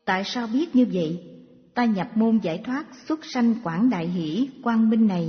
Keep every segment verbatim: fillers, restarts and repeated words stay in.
Tại sao biết như vậy? Ta nhập môn giải thoát xuất sanh quảng đại hỷ quang minh này,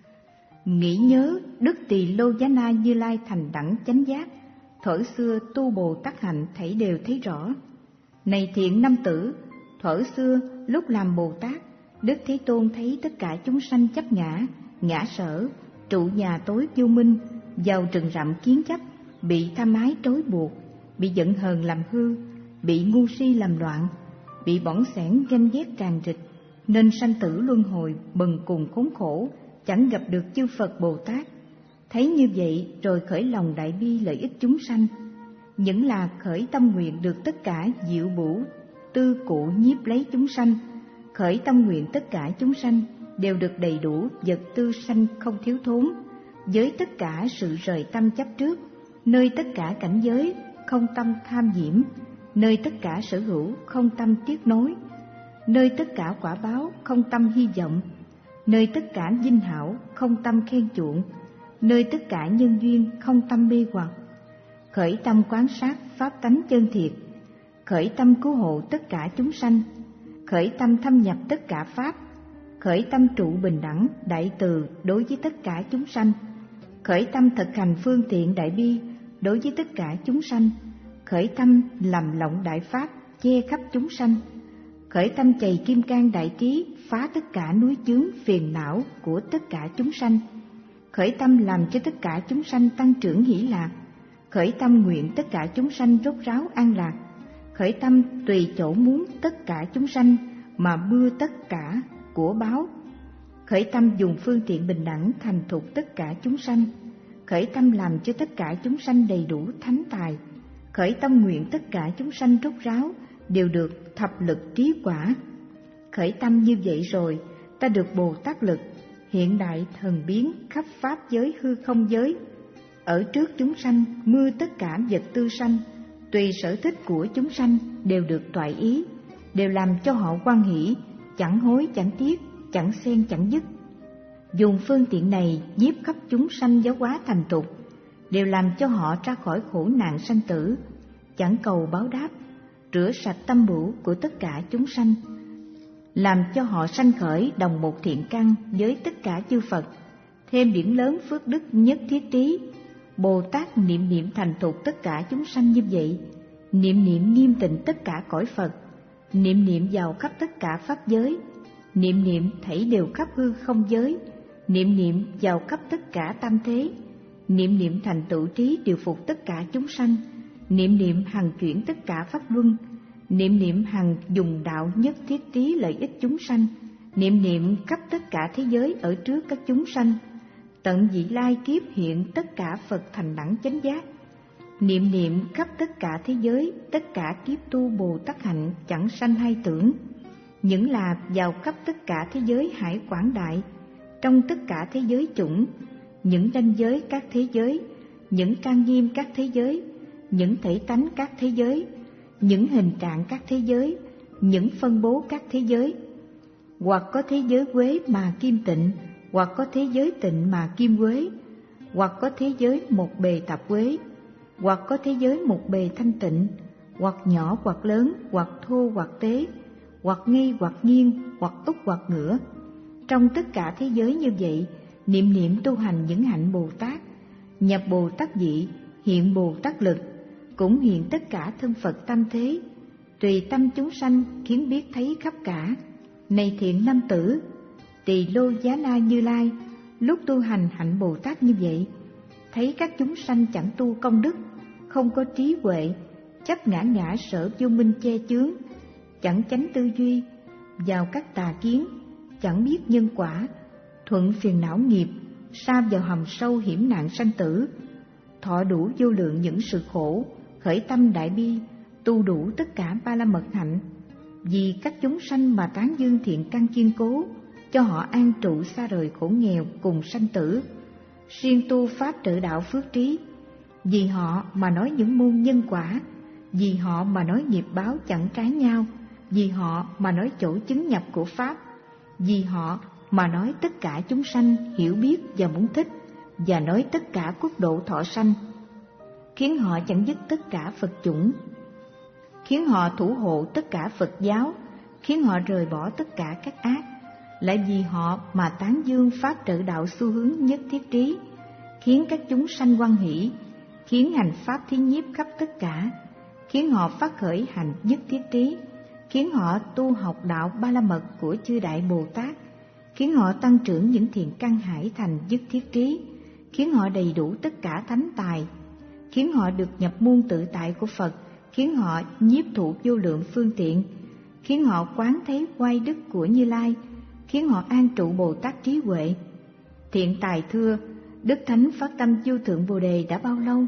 nghĩ nhớ Đức Tỳ Lô Giá Na Như Lai thành đẳng chánh giác, thuở xưa tu Bồ Tát hạnh thảy đều thấy rõ. Này thiện nam tử, thuở xưa lúc làm Bồ Tát, Đức Thế Tôn thấy tất cả chúng sanh chấp ngã, ngã sở, trụ nhà tối vô minh, vào rừng rậm kiến chấp, bị tham ái trói buộc, bị giận hờn làm hư, bị ngu si làm loạn, bị bỏng sẻn ganh ghét tràn trịch, nên sanh tử luân hồi bần cùng khốn khổ, chẳng gặp được chư Phật Bồ Tát. Thấy như vậy rồi khởi lòng đại bi lợi ích chúng sanh, những là khởi tâm nguyện được tất cả diệu bổ tư cụ nhiếp lấy chúng sanh, khởi tâm nguyện tất cả chúng sanh đều được đầy đủ vật tư sanh không thiếu thốn, với tất cả sự rời tâm chấp trước, nơi tất cả cảnh giới không tâm tham nhiễm, nơi tất cả sở hữu không tâm tiếc nối, nơi tất cả quả báo không tâm hy vọng, nơi tất cả vinh hảo không tâm khen chuộng, nơi tất cả nhân duyên không tâm mê hoặc, khởi tâm quán sát pháp tánh chân thiệt, khởi tâm cứu hộ tất cả chúng sanh, khởi tâm thâm nhập tất cả pháp, khởi tâm trụ bình đẳng đại từ đối với tất cả chúng sanh, khởi tâm thực hành phương tiện đại bi đối với tất cả chúng sanh, khởi tâm lầm lộng đại pháp che khắp chúng sanh, khởi tâm chày kim cang đại trí phá tất cả núi chướng phiền não của tất cả chúng sanh, khởi tâm làm cho tất cả chúng sanh tăng trưởng hỷ lạc, khởi tâm nguyện tất cả chúng sanh rốt ráo an lạc, khởi tâm tùy chỗ muốn tất cả chúng sanh mà bưa tất cả của báo, khởi tâm dùng phương tiện bình đẳng thành thục tất cả chúng sanh, khởi tâm làm cho tất cả chúng sanh đầy đủ thánh tài, khởi tâm nguyện tất cả chúng sanh rốt ráo đều được thập lực trí quả. Khởi tâm như vậy rồi, ta được Bồ Tát lực, hiện đại thần biến khắp pháp giới hư không giới. Ở trước chúng sanh mưa tất cả vật tư sanh, tùy sở thích của chúng sanh đều được toại ý, đều làm cho họ hoan hỷ, chẳng hối chẳng tiếc, chẳng xen chẳng dứt. Dùng phương tiện này nhiếp khắp chúng sanh giáo hóa thành tục, đều làm cho họ ra khỏi khổ nạn sanh tử, chẳng cầu báo đáp, rửa sạch tâm bửu của tất cả chúng sanh, làm cho họ sanh khởi đồng một thiện căn với tất cả chư Phật, thêm biển lớn phước đức nhất thiết trí. Bồ Tát niệm niệm thành thục tất cả chúng sanh như vậy, niệm niệm nghiêm tịnh tất cả cõi Phật, niệm niệm vào khắp tất cả pháp giới, niệm niệm thảy đều khắp hư không giới, niệm niệm vào khắp tất cả tam thế, niệm niệm thành tựu trí điều phục tất cả chúng sanh, niệm niệm hằng chuyển tất cả pháp luân, niệm niệm hằng dùng đạo nhất thiết trí lợi ích chúng sanh, niệm niệm khắp tất cả thế giới ở trước các chúng sanh, tận vị lai kiếp hiện tất cả Phật thành đẳng chánh giác, niệm niệm khắp tất cả thế giới, tất cả kiếp tu Bồ Tát hạnh chẳng sanh hay tưởng, những là vào khắp tất cả thế giới hải quảng đại, trong tất cả thế giới chủng, những ranh giới các thế giới, những trang nghiêm các thế giới, những thể tánh các thế giới, những hình trạng các thế giới, những phân bố các thế giới. Hoặc có thế giới quế mà kim tịnh, hoặc có thế giới tịnh mà kim quế, hoặc có thế giới một bề tạp quế, hoặc có thế giới một bề thanh tịnh, hoặc nhỏ hoặc lớn, hoặc thô hoặc tế, hoặc nghi hoặc nghiêng, hoặc úp hoặc ngửa. Trong tất cả thế giới như vậy, niệm niệm tu hành những hạnh Bồ Tát, nhập Bồ Tát vị, hiện Bồ Tát lực, cũng hiện tất cả thân Phật tam thế, tùy tâm chúng sanh khiến biết thấy khắp cả. Này thiện nam tử, Tỳ Lô Giá Na Như Lai lúc tu hành hạnh Bồ Tát như vậy, thấy các chúng sanh chẳng tu công đức, không có trí huệ, chấp ngã ngã sở vô minh che chướng, chẳng chánh tư duy, vào các tà kiến, chẳng biết nhân quả, thuận phiền não nghiệp, sa vào hầm sâu hiểm nạn sanh tử, thọ đủ vô lượng những sự khổ, khởi tâm đại bi, tu đủ tất cả ba la mật hạnh, vì các chúng sanh mà tán dương thiện căn kiên cố, cho họ an trụ xa rời khổ nghèo cùng sanh tử, siêng tu pháp trợ đạo phước trí, vì họ mà nói những môn nhân quả, vì họ mà nói nghiệp báo chẳng trái nhau, vì họ mà nói chỗ chứng nhập của pháp, vì họ mà nói tất cả chúng sanh hiểu biết và muốn thích, và nói tất cả quốc độ thọ sanh, khiến họ chẳng dứt tất cả Phật chủng, khiến họ thủ hộ tất cả Phật giáo, khiến họ rời bỏ tất cả các ác. Lại vì họ mà tán dương pháp trợ đạo xu hướng nhất thiết trí, khiến các chúng sanh hoan hỷ, khiến hành pháp thí nhiếp khắp tất cả, khiến họ phát khởi hành nhất thiết trí, khiến họ tu học đạo Ba La Mật của chư Đại Bồ Tát, khiến họ tăng trưởng những thiện căn hải thành nhất thiết trí, khiến họ đầy đủ tất cả thánh tài, khiến họ được nhập môn tự tại của Phật, khiến họ nhiếp thụ vô lượng phương tiện, khiến họ quán thấy oai đức của Như Lai, khiến họ an trụ Bồ Tát trí huệ. Thiện tài thưa: Đức Thánh phát tâm vô thượng Bồ Đề đã bao lâu?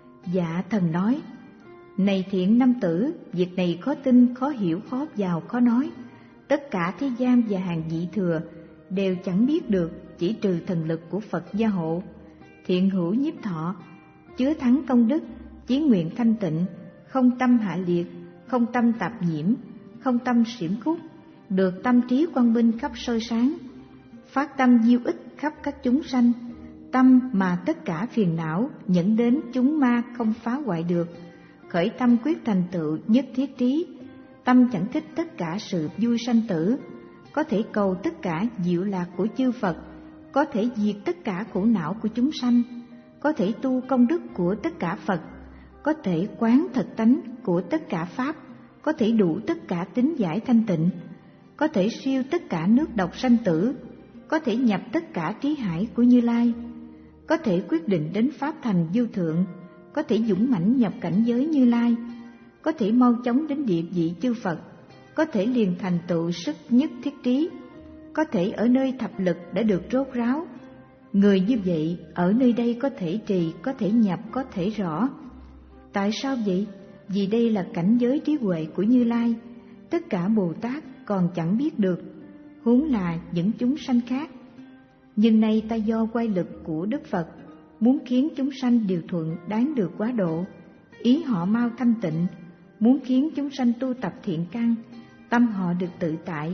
Dạ thần nói: Này thiện nam tử, việc này khó tin, khó hiểu, khó vào, khó nói. Tất cả thế gian và hàng vị thừa đều chẳng biết được, chỉ trừ thần lực của Phật gia hộ. Thiện hữu nhiếp thọ, chứa thắng công đức, chí nguyện thanh tịnh, không tâm hạ liệt, không tâm tạp nhiễm, không tâm xiểm khúc, được tâm trí quang minh khắp soi sáng, phát tâm diêu ích khắp các chúng sanh, tâm mà tất cả phiền não dẫn đến chúng ma không phá hoại được, khởi tâm quyết thành tựu nhất thiết trí, tâm chẳng thích tất cả sự vui sanh tử, có thể cầu tất cả diệu lạc của chư Phật, có thể diệt tất cả khổ não của chúng sanh, có thể tu công đức của tất cả Phật, có thể quán thật tánh của tất cả Pháp, có thể đủ tất cả tính giải thanh tịnh, có thể siêu tất cả nước độc sanh tử, có thể nhập tất cả trí hải của Như Lai, có thể quyết định đến Pháp thành vô thượng, có thể dũng mãnh nhập cảnh giới Như Lai, có thể mau chóng đến địa vị chư Phật, có thể liền thành tựu sức nhất thiết trí, có thể ở nơi thập lực đã được rốt ráo. Người như vậy ở nơi đây có thể trì, có thể nhập, có thể rõ. Tại sao vậy? Vì đây là cảnh giới trí huệ của Như Lai, tất cả Bồ Tát còn chẳng biết được, huống là những chúng sanh khác. Nhưng nay ta do quay lực của Đức Phật, muốn khiến chúng sanh điều thuận đáng được quá độ, ý họ mau thanh tịnh, muốn khiến chúng sanh tu tập thiện căn, tâm họ được tự tại.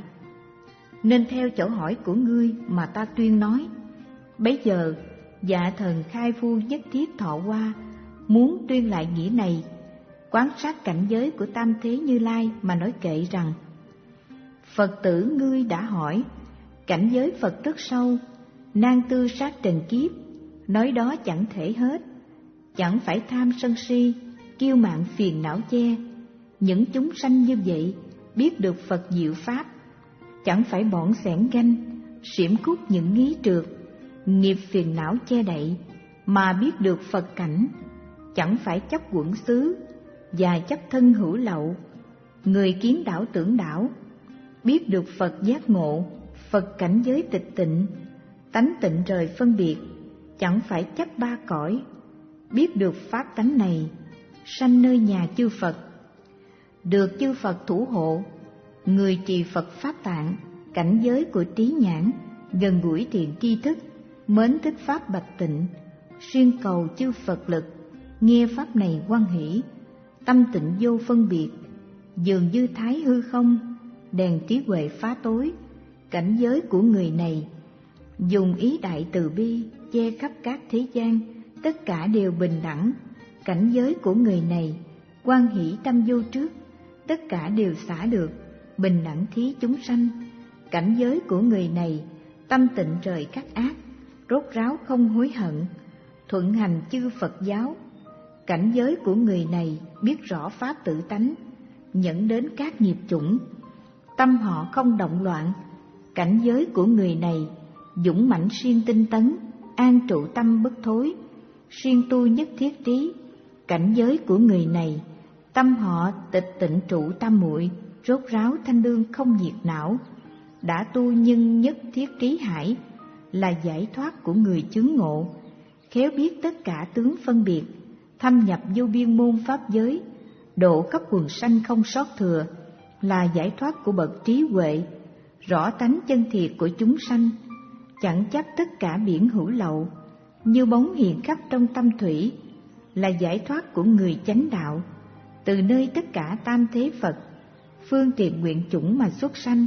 Nên theo chỗ hỏi của ngươi mà ta tuyên nói. Bấy giờ dạ thần khai phu nhất thiết thọ qua, muốn tuyên lại nghĩa này, quán sát cảnh giới của tam thế Như Lai mà nói kệ rằng: Phật tử ngươi đã hỏi, cảnh giới Phật rất sâu, nan tư sát trần kiếp, nói đó chẳng thể hết. Chẳng phải tham sân si, kiêu mạn phiền não che, những chúng sanh như vậy biết được Phật diệu pháp, chẳng phải bỏn xẻn ganh, xiểm khúc những nghi trượt, nghiệp phiền não che đậy, mà biết được Phật cảnh, chẳng phải chấp quẩn xứ và chấp thân hữu lậu. Người kiến đảo tưởng đảo, biết được Phật giác ngộ, Phật cảnh giới tịch tịnh, tánh tịnh rời phân biệt, chẳng phải chấp ba cõi, biết được pháp tánh này, sanh nơi nhà chư Phật, được chư Phật thủ hộ. Người trì Phật pháp tạng, cảnh giới của trí nhãn, gần gũi thiện tri thức, mến thích pháp bạch tịnh, xuyên cầu chư Phật lực, nghe pháp này hoan hỷ, tâm tịnh vô phân biệt, dường như thái hư không, đèn trí huệ phá tối. Cảnh giới của người này dùng ý đại từ bi che khắp các thế gian, tất cả đều bình đẳng. Cảnh giới của người này hoan hỷ tâm vô trước, tất cả đều xả được, bình đẳng thí chúng sanh. Cảnh giới của người này tâm tịnh rời các ác, rốt ráo không hối hận, thuận hành chư Phật giáo. Cảnh giới của người này biết rõ pháp tự tánh, dẫn đến các nghiệp chủng, tâm họ không động loạn. Cảnh giới của người này dũng mãnh siêng tinh tấn, an trụ tâm bất thối, siêng tu nhất thiết trí. Cảnh giới của người này tâm họ tịch tịnh trụ tam muội, rốt ráo thanh lương không nhiệt não, đã tu nhân nhất thiết trí hải, là giải thoát của người chứng ngộ, khéo biết tất cả tướng phân biệt, thâm nhập vô biên môn pháp giới, độ khắp quần sanh không sót thừa, là giải thoát của bậc trí huệ, rõ tánh chân thiệt của chúng sanh, chẳng chấp tất cả biển hữu lậu, như bóng hiện khắp trong tâm thủy, là giải thoát của người chánh đạo, từ nơi tất cả tam thế Phật, phương tiện nguyện chủng mà xuất sanh,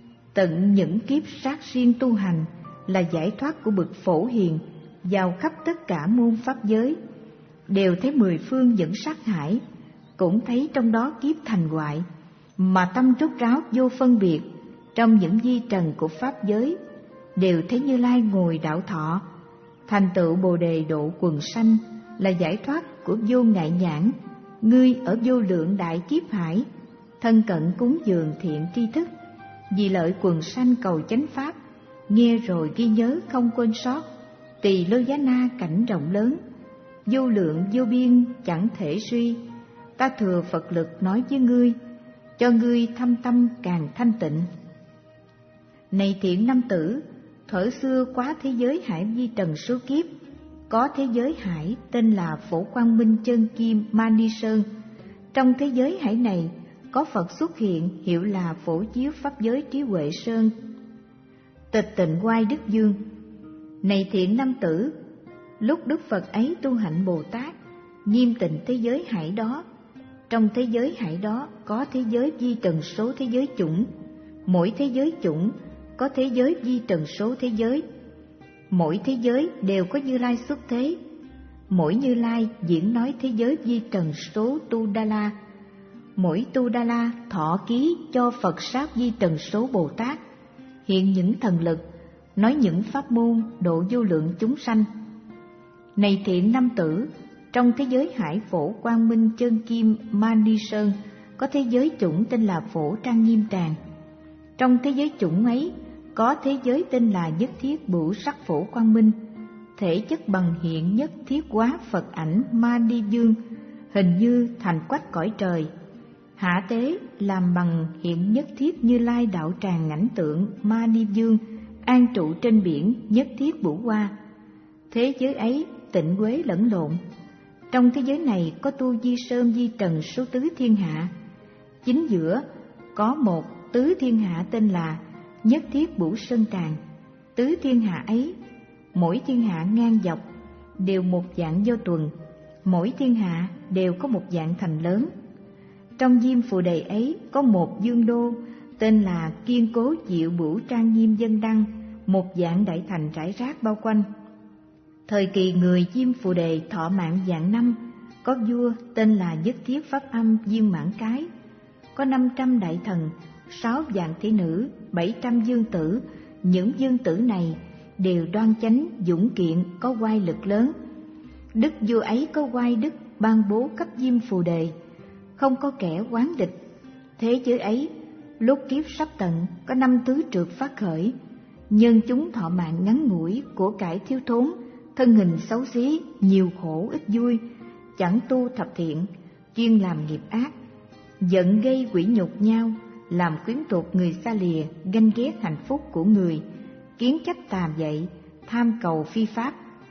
tận những kiếp sát riêng tu hành, là giải thoát của bậc phổ hiền, vào khắp tất cả môn pháp giới, đều thấy mười phương dẫn sát hải, cũng thấy trong đó kiếp thành hoại, mà tâm rốt ráo vô phân biệt. Trong những di trần của pháp giới đều thấy Như Lai ngồi đạo thọ, thành tựu Bồ đề độ quần sanh, là giải thoát của vô ngại nhãn. Ngươi ở vô lượng đại kiếp hải, thân cận cúng dường thiện tri thức, vì lợi quần sanh cầu chánh pháp, nghe rồi ghi nhớ không quên sót. Tỳ Lô Giá Na cảnh rộng lớn, vô lượng vô biên chẳng thể suy. Ta thừa Phật lực nói với ngươi, cho ngươi thâm tâm càng thanh tịnh. Này thiện nam tử, thuở xưa quá thế giới hải vi trần số kiếp, có thế giới hải tên là Phổ Quang Minh Chân Kim Mani Sơn. Trong thế giới hải này có Phật xuất hiện, hiệu là Phổ Chiếu Pháp Giới Trí Huệ Sơn, Tịch Tịnh Oai Đức Dương. Này thiện nam tử, lúc Đức Phật ấy tu hạnh Bồ Tát, nghiêm tịnh thế giới hải đó. Trong thế giới hải đó có thế giới vi trần số thế giới chủng, mỗi thế giới chủng có thế giới vi trần số thế giới. Mỗi thế giới đều có Như Lai xuất thế, mỗi Như Lai diễn nói thế giới vi trần số Tu Đa La. Mỗi Tu Đa La thọ ký cho Phật sát vi trần số Bồ Tát, hiện những thần lực, nói những pháp môn độ vô lượng chúng sanh. Này thiện nam tử, trong thế giới hải Phổ Quang Minh Chân Kim Mani Sơn có thế giới chủng tên là Phổ Trang Nghiêm Tràng. Trong thế giới chủng ấy có thế giới tên là Nhất Thiết Bửu Sắc Phổ Quang Minh, thể chất bằng hiện nhất thiết hóa Phật ảnh Mani Dương, hình như thành quách cõi trời. Hạ tế làm bằng hiện nhất thiết Như Lai đạo tràng ảnh tượng Mani Dương, an trụ trên biển Nhất Thiết Bửu Hoa. Thế giới ấy tịnh quế lẫn lộn. Trong thế giới này có tu di sơn di trần số tứ thiên hạ. Chính giữa có một tứ thiên hạ tên là Nhất Thiết Bửu Sơn Tràng. Tứ thiên hạ ấy, mỗi thiên hạ ngang dọc đều một dạng vô tuần, mỗi thiên hạ đều có một dạng thành lớn. Trong diêm phù đề ấy có một dương đô tên là Kiên Cố Diệu Bửu Trang Nghiêm Dân Đăng, một dạng đại thành rải rác bao quanh. Thời kỳ người diêm phù đề thọ mạng vạn năm, có vua tên là Nhất Thiết Pháp Âm Viên Mãn Cái, có năm trăm đại thần, sáu vạn thị nữ, bảy trăm dương tử. Những dương tử này đều đoan chánh, dũng kiện, có oai lực lớn. Đức vua ấy có oai đức ban bố cấp diêm phù đề, không có kẻ oán địch. Thế giới ấy lúc kiếp sắp tận có năm tứ trược phát khởi, nhân chúng thọ mạng ngắn ngủi, của cải thiếu thốn, thân hình xấu xí, nhiều khổ ít vui, chẳng tu thập thiện, chuyên làm nghiệp ác, giận gây quỷ nhục nhau, làm quyến thuộc người xa lìa, ganh ghét hạnh phúc của người, kiến chấp tà dậy, tham cầu phi pháp.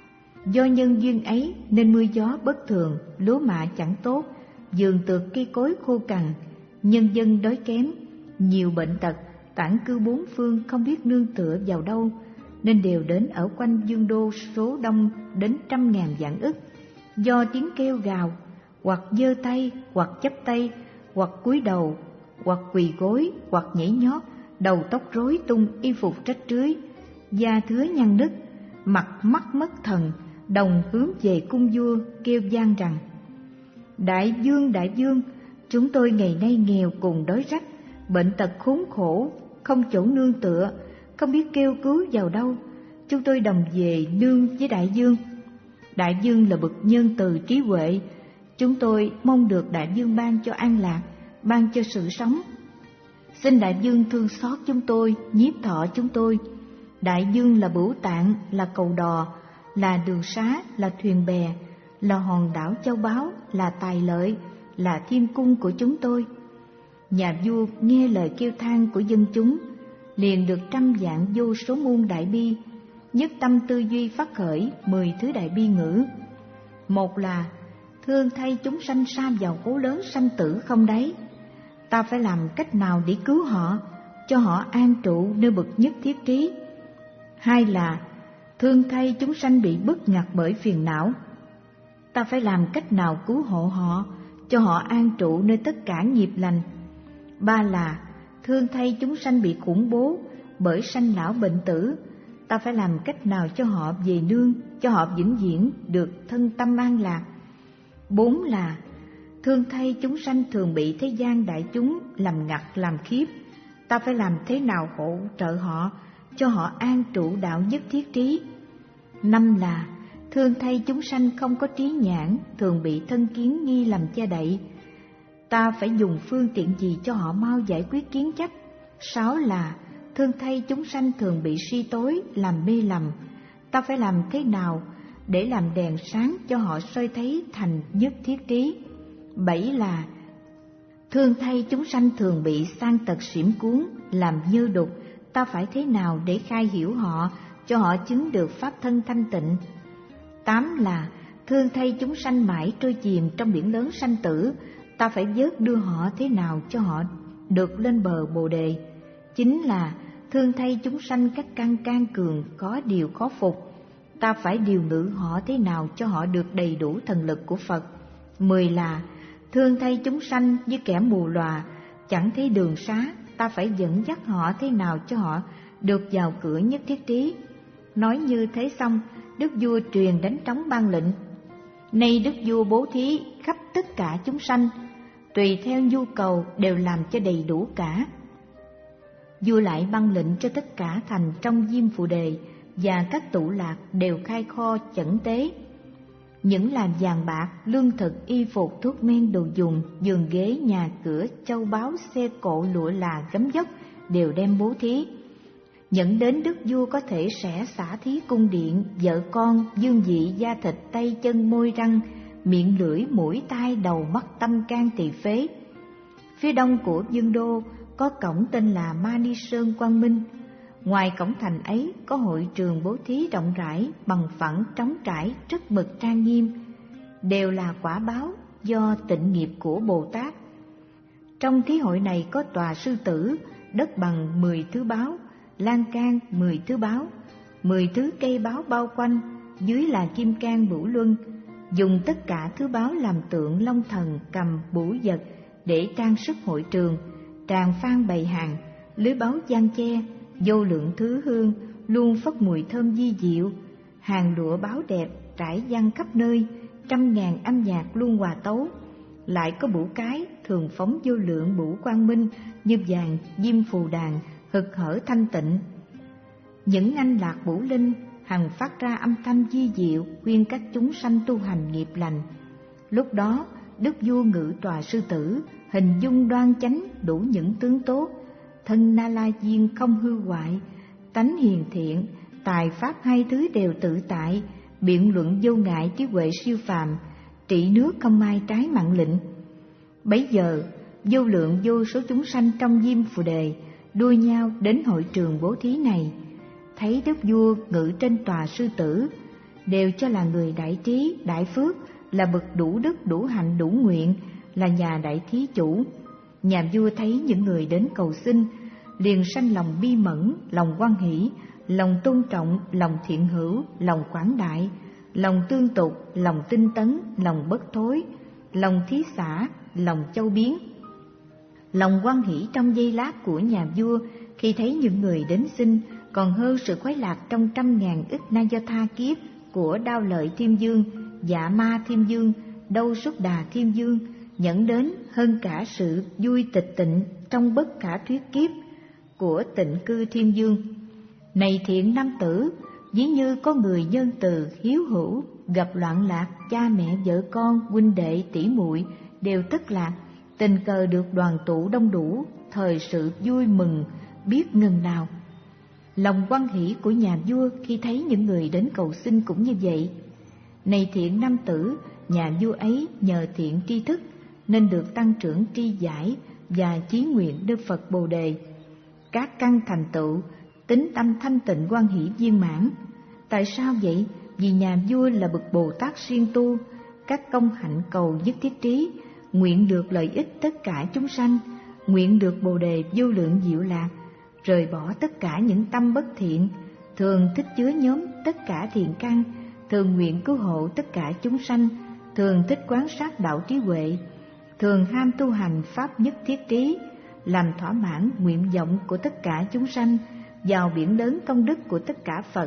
Do nhân duyên ấy nên mưa gió bất thường, lúa mạ chẳng tốt, vườn tược cây cối khô cằn, nhân dân đói kém, nhiều bệnh tật, tản cư bốn phương không biết nương tựa vào đâu, nên đều đến ở quanh dương đô số đông đến trăm ngàn vạn ức. Do tiếng kêu gào, hoặc giơ tay, hoặc chắp tay, hoặc cúi đầu, hoặc quỳ gối, hoặc nhảy nhót, đầu tóc rối tung, y phục rách rưới, da thứa nhăn nứt, mặt mắt mất thần, đồng hướng về cung vua kêu vang rằng: Đại vương, đại vương, chúng tôi ngày nay nghèo cùng đói rách, bệnh tật khốn khổ, không chỗ nương tựa, không biết kêu cứu vào đâu. Chúng tôi đồng về nương với đại vương. Đại vương là bậc nhân từ trí huệ, chúng tôi mong được đại vương ban cho an lạc, ban cho sự sống. Xin đại vương thương xót chúng tôi, nhiếp thọ chúng tôi. Đại vương là Bửu Tạng, là cầu đò, là đường xá, là thuyền bè, là hòn đảo châu báu, là tài lợi, là thiên cung của chúng tôi. Nhà vua nghe lời kêu than của dân chúng, liền được trăm vạn vô số muôn đại bi, nhất tâm tư duy phát khởi mười thứ đại bi ngữ. Một là thương thay chúng sanh sa vào hố lớn sanh tử không đáy, ta phải làm cách nào để cứu họ, cho họ an trụ nơi bậc nhất thiết trí. Hai là thương thay chúng sanh bị bức ngặt bởi phiền não, ta phải làm cách nào cứu hộ họ, cho họ an trụ nơi tất cả nghiệp lành. Ba là thương thay chúng sanh bị khủng bố bởi sanh lão bệnh tử, ta phải làm cách nào cho họ về nương, cho họ vĩnh viễn được thân tâm an lạc. Bốn là thương thay chúng sanh thường bị thế gian đại chúng làm ngặt làm khiếp. Ta phải làm thế nào hỗ trợ họ, cho họ an trụ đạo nhất thiết trí. Năm là thương thay chúng sanh không có trí nhãn, thường bị thân kiến nghi làm che đậy. Ta phải dùng phương tiện gì cho họ mau giải quyết kiến chấp. Sáu là thương thay chúng sanh thường bị suy tối, làm mê lầm. Ta phải làm thế nào để làm đèn sáng cho họ soi thấy thành nhất thiết trí. Bảy là thương thay chúng sanh thường bị sang tật xỉm cuốn, làm nhơ đục. Ta phải thế nào để khai hiểu họ, cho họ chứng được pháp thân thanh tịnh. Tám là thương thay chúng sanh mãi trôi chìm trong biển lớn sanh tử. Ta phải vớt đưa họ thế nào cho họ được lên bờ Bồ đề. Chín là thương thay chúng sanh các căn can cường, có điều khó phục. Ta phải điều ngự họ thế nào cho họ được đầy đủ thần lực của Phật. Mười là thương thay chúng sanh như kẻ mù lòa, chẳng thấy đường xá. Ta phải dẫn dắt họ thế nào cho họ được vào cửa nhất thiết trí. Nói như thế xong, đức vua truyền đánh trống ban lệnh: nay đức vua bố thí khắp tất cả chúng sanh, tùy theo nhu cầu đều làm cho đầy đủ cả. Vua lại ban lệnh cho tất cả thành trong Diêm Phù Đề và các tụ lạc đều khai kho chẩn tế. Những là vàng bạc, lương thực, y phục, thuốc men, đồ dùng, giường ghế, nhà cửa, châu báu, xe cộ, lụa là, gấm vóc đều đem bố thí. Dẫn đến đức vua có thể sẽ xả thí cung điện, vợ con, dương vị, da thịt, tay chân, môi răng, miệng lưỡi, mũi, tai, đầu, mắt, tâm, can, tỳ phế. Phía đông của Dương Đô có cổng tên là Mani Sơn Quang Minh. Ngoài cổng thành ấy có hội trường bố thí rộng rãi, bằng phẳng, trống trải, rất mực trang nghiêm, đều là quả báo do tịnh nghiệp của Bồ Tát. Trong thí hội này có tòa sư tử, đất bằng mười thứ báo, lan can mười thứ báo, mười thứ cây báo bao quanh, dưới là kim cang bửu luân, dùng tất cả thứ báo làm tượng long thần, cầm, bửu vật để trang sức hội trường, tràng phan bày hàng, lưới báo giăng che, vô lượng thứ hương luôn phất mùi thơm di diệu, hàng lụa báo đẹp trải dang khắp nơi, trăm ngàn âm nhạc luôn hòa tấu. Lại có bửu cái thường phóng vô lượng bửu quang minh như vàng diêm phù đàn, hực hở thanh tịnh. Những anh lạc bửu linh hằng phát ra âm thanh di diệu, khuyên các chúng sanh tu hành nghiệp lành. Lúc đó đức vua ngự tòa sư tử, hình dung đoan chánh, đủ những tướng tốt, thân Na La Diên không hư hoại, tánh hiền thiện, tài pháp hai thứ đều tự tại, biện luận vô ngại, trí huệ siêu phàm, trị nước không ai trái mạng lệnh. Bấy giờ vô lượng vô số chúng sanh trong Diêm Phù Đề đua nhau đến hội trường bố thí này, thấy đức vua ngự trên tòa sư tử, đều cho là người đại trí, đại phước, là bậc đủ đức, đủ hạnh, đủ nguyện, là nhà đại thí chủ. Nhà vua thấy những người đến cầu xin, liền sanh lòng bi mẫn, lòng hoan hỷ, lòng tôn trọng, lòng thiện hữu, lòng quảng đại, lòng tương tục, lòng tinh tấn, lòng bất thối, lòng thí xả, lòng châu biến. Lòng hoan hỷ trong giây lát của nhà vua khi thấy những người đến xin còn hơn sự khoái lạc trong trăm ngàn ức na do tha kiếp của Đao Lợi Thiên Vương, Dạ Ma Thiên Vương, Đâu Súc Đà Thiên Vương, dẫn đến hơn cả sự vui tịch tịnh trong bất khả thuyết kiếp của Tịnh Cư Thiên Vương. Này thiện nam tử, ví như có người nhân từ, hiếu hữu, gặp loạn lạc, cha mẹ, vợ con, huynh đệ, tỷ muội đều thất lạc, tình cờ được đoàn tụ đông đủ, thời sự vui mừng biết ngừng nào. Lòng hoan hỷ của nhà vua khi thấy những người đến cầu xin cũng như vậy. Này thiện nam tử, nhà vua ấy nhờ thiện tri thức nên được tăng trưởng tri giải và chí nguyện Đức Phật Bồ Đề, các căn thành tựu, tính tâm thanh tịnh hoan hỷ viên mãn. Tại sao vậy? Vì nhà vua là bậc Bồ Tát siêng tu, các công hạnh cầu nhất thiết trí, nguyện được lợi ích tất cả chúng sanh, nguyện được Bồ Đề vô lượng diệu lạc, rời bỏ tất cả những tâm bất thiện, thường thích chứa nhóm tất cả thiện căn, thường nguyện cứu hộ tất cả chúng sanh, thường thích quán sát đạo trí huệ, thường ham tu hành pháp nhất thiết trí, làm thỏa mãn nguyện vọng của tất cả chúng sanh, vào biển lớn công đức của tất cả Phật,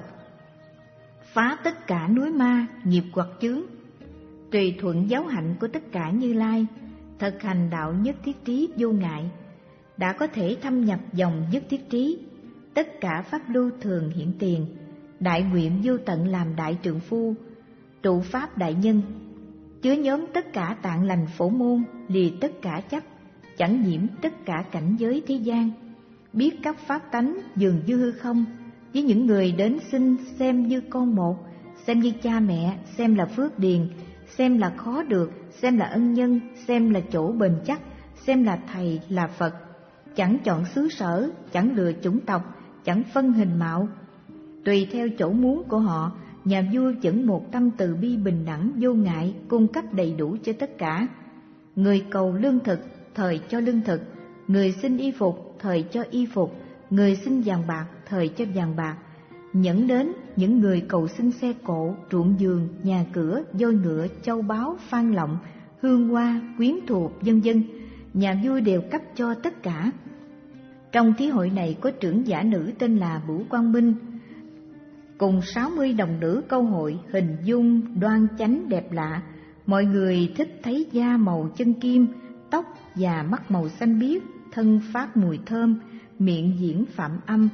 phá tất cả núi ma, nghiệp hoặc chướng, tùy thuận giáo hạnh của tất cả Như Lai, thực hành đạo nhất thiết trí vô ngại, đã có thể thâm nhập dòng nhất thiết trí. Tất cả pháp lưu thường hiện tiền, đại nguyện vô tận làm đại trượng phu, trụ pháp đại nhân, chứa nhóm tất cả tạng lành phổ môn, lìa tất cả chấp, chẳng nhiễm tất cả cảnh giới thế gian, biết các pháp tánh dường như hư không, với những người đến xin xem như con một, xem như cha mẹ, xem là phước điền, xem là khó được, xem là ân nhân, xem là chỗ bền chắc, xem là thầy là Phật, chẳng chọn xứ sở, chẳng lựa chủng tộc, chẳng phân hình mạo. Tùy theo chỗ muốn của họ, nhà vua vẫn một tâm từ bi bình đẳng vô ngại, cung cấp đầy đủ cho tất cả. Người cầu lương thực, thời cho lương thực; người xin y phục, thời cho y phục; người xin vàng bạc, thời cho vàng bạc. Nhẫn đến những người cầu xin xe cộ, ruộng vườn, nhà cửa, voi ngựa, châu báu, phan lọng, hương hoa, quyến thuộc, vân vân, nhà vua đều cấp cho tất cả. Trong thí hội này có trưởng giả nữ tên là Bửu Quang Minh, cùng sáu mươi đồng nữ câu hội, hình dung đoan chánh đẹp lạ. Mọi người thích thấy da màu chân kim, tóc và mắt màu xanh biếc, thân phát mùi thơm, miệng diễn phạm âm.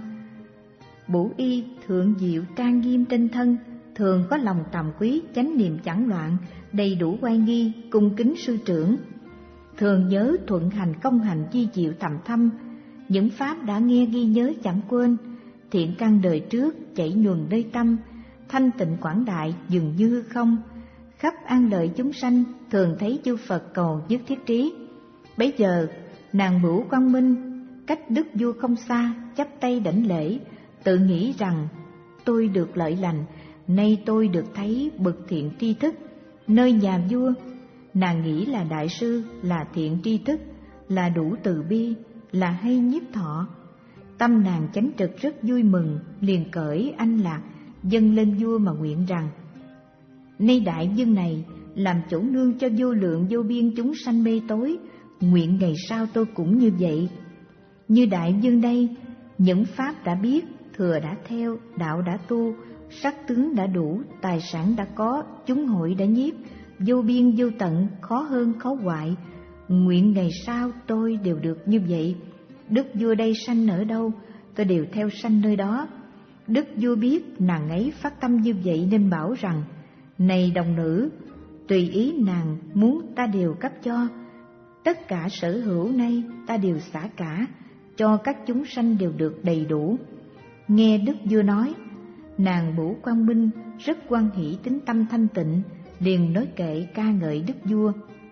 Bửu y thượng diệu trang nghiêm trên thân, thường có lòng tầm quý, chánh niệm chẳng loạn, đầy đủ oai nghi, cung kính sư trưởng. Thường nhớ thuận hành công hành chi diệu tầm thâm, những pháp đã nghe ghi nhớ chẳng quên. Thiện căn đời trước chảy nhuần nơi tâm, thanh tịnh quảng đại dường như hư không. Khắp an lợi chúng sanh, thường thấy chư Phật cầu nhất thiết trí. Bấy giờ nàng Bửu Quang Minh cách đức vua không xa, chắp tay đảnh lễ, tự nghĩ rằng tôi được lợi lành, nay tôi được thấy bậc thiện tri thức nơi nhà vua. Nàng nghĩ là đại sư, là thiện tri thức, là đủ từ bi, là hay nhiếp thọ. Tâm nàng chánh trực rất vui mừng, liền cởi anh lạc dâng lên vua mà nguyện rằng: nay đại dương này làm chỗ nương cho vô lượng vô biên chúng sanh mê tối, nguyện ngày sau tôi cũng như vậy. Như đại dương đây, những pháp đã biết, thừa đã theo, đạo đã tu, sắc tướng đã đủ, tài sản đã có, chúng hội đã nhiếp, vô biên vô tận, khó hơn khó hoại. Nguyện ngày sau tôi đều được như vậy. Đức vua đây sanh ở đâu, tôi đều theo sanh nơi đó. Đức vua biết nàng ấy phát tâm như vậy nên bảo rằng: này đồng nữ, tùy ý nàng muốn ta đều cấp cho. Tất cả sở hữu nay ta đều xả cả, cho các chúng sanh đều được đầy đủ. Nghe đức vua nói, nàng Bửu Quang Minh rất hoan hỷ tính tâm thanh tịnh, liền nói kệ ca ngợi đức vua.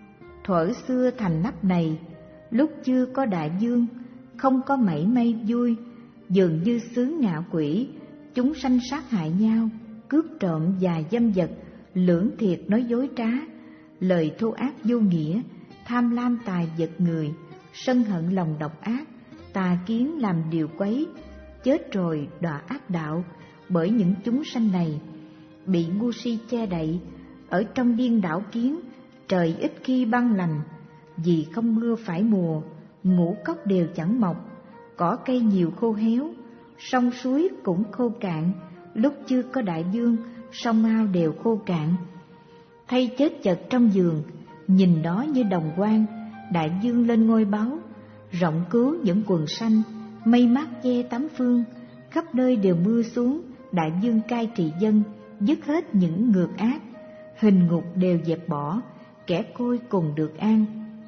Thuở xưa thành nắp này, lúc chưa có đại vương, không có mảy may vui, dường như xứ ngạ quỷ, chúng sanh sát hại nhau, cướp trộm và dâm vật, lưỡng thiệt nói dối trá, lời thô ác vô nghĩa, tham lam tài vật người, sân hận lòng độc ác, tà kiến làm điều quấy, chết rồi đọa ác đạo. Bởi những chúng sanh này bị ngu si che đậy, ở trong điên đảo kiến, trời ít khi băng lành, vì không mưa phải mùa, ngũ cốc đều chẳng mọc, cỏ cây nhiều khô héo, sông suối cũng khô cạn. Lúc chưa có đại vương, sông ao đều khô cạn. Thay chết chật trong giường, nhìn đó như đồng quan. Đại vương lên ngôi báu, rộng cứu những quần sanh, mây mát che tám phương, khắp nơi đều mưa xuống. Đại vương cai trị dân, dứt hết những ngược ác, hình ngục đều dẹp bỏ, kẻ côi cùng được an.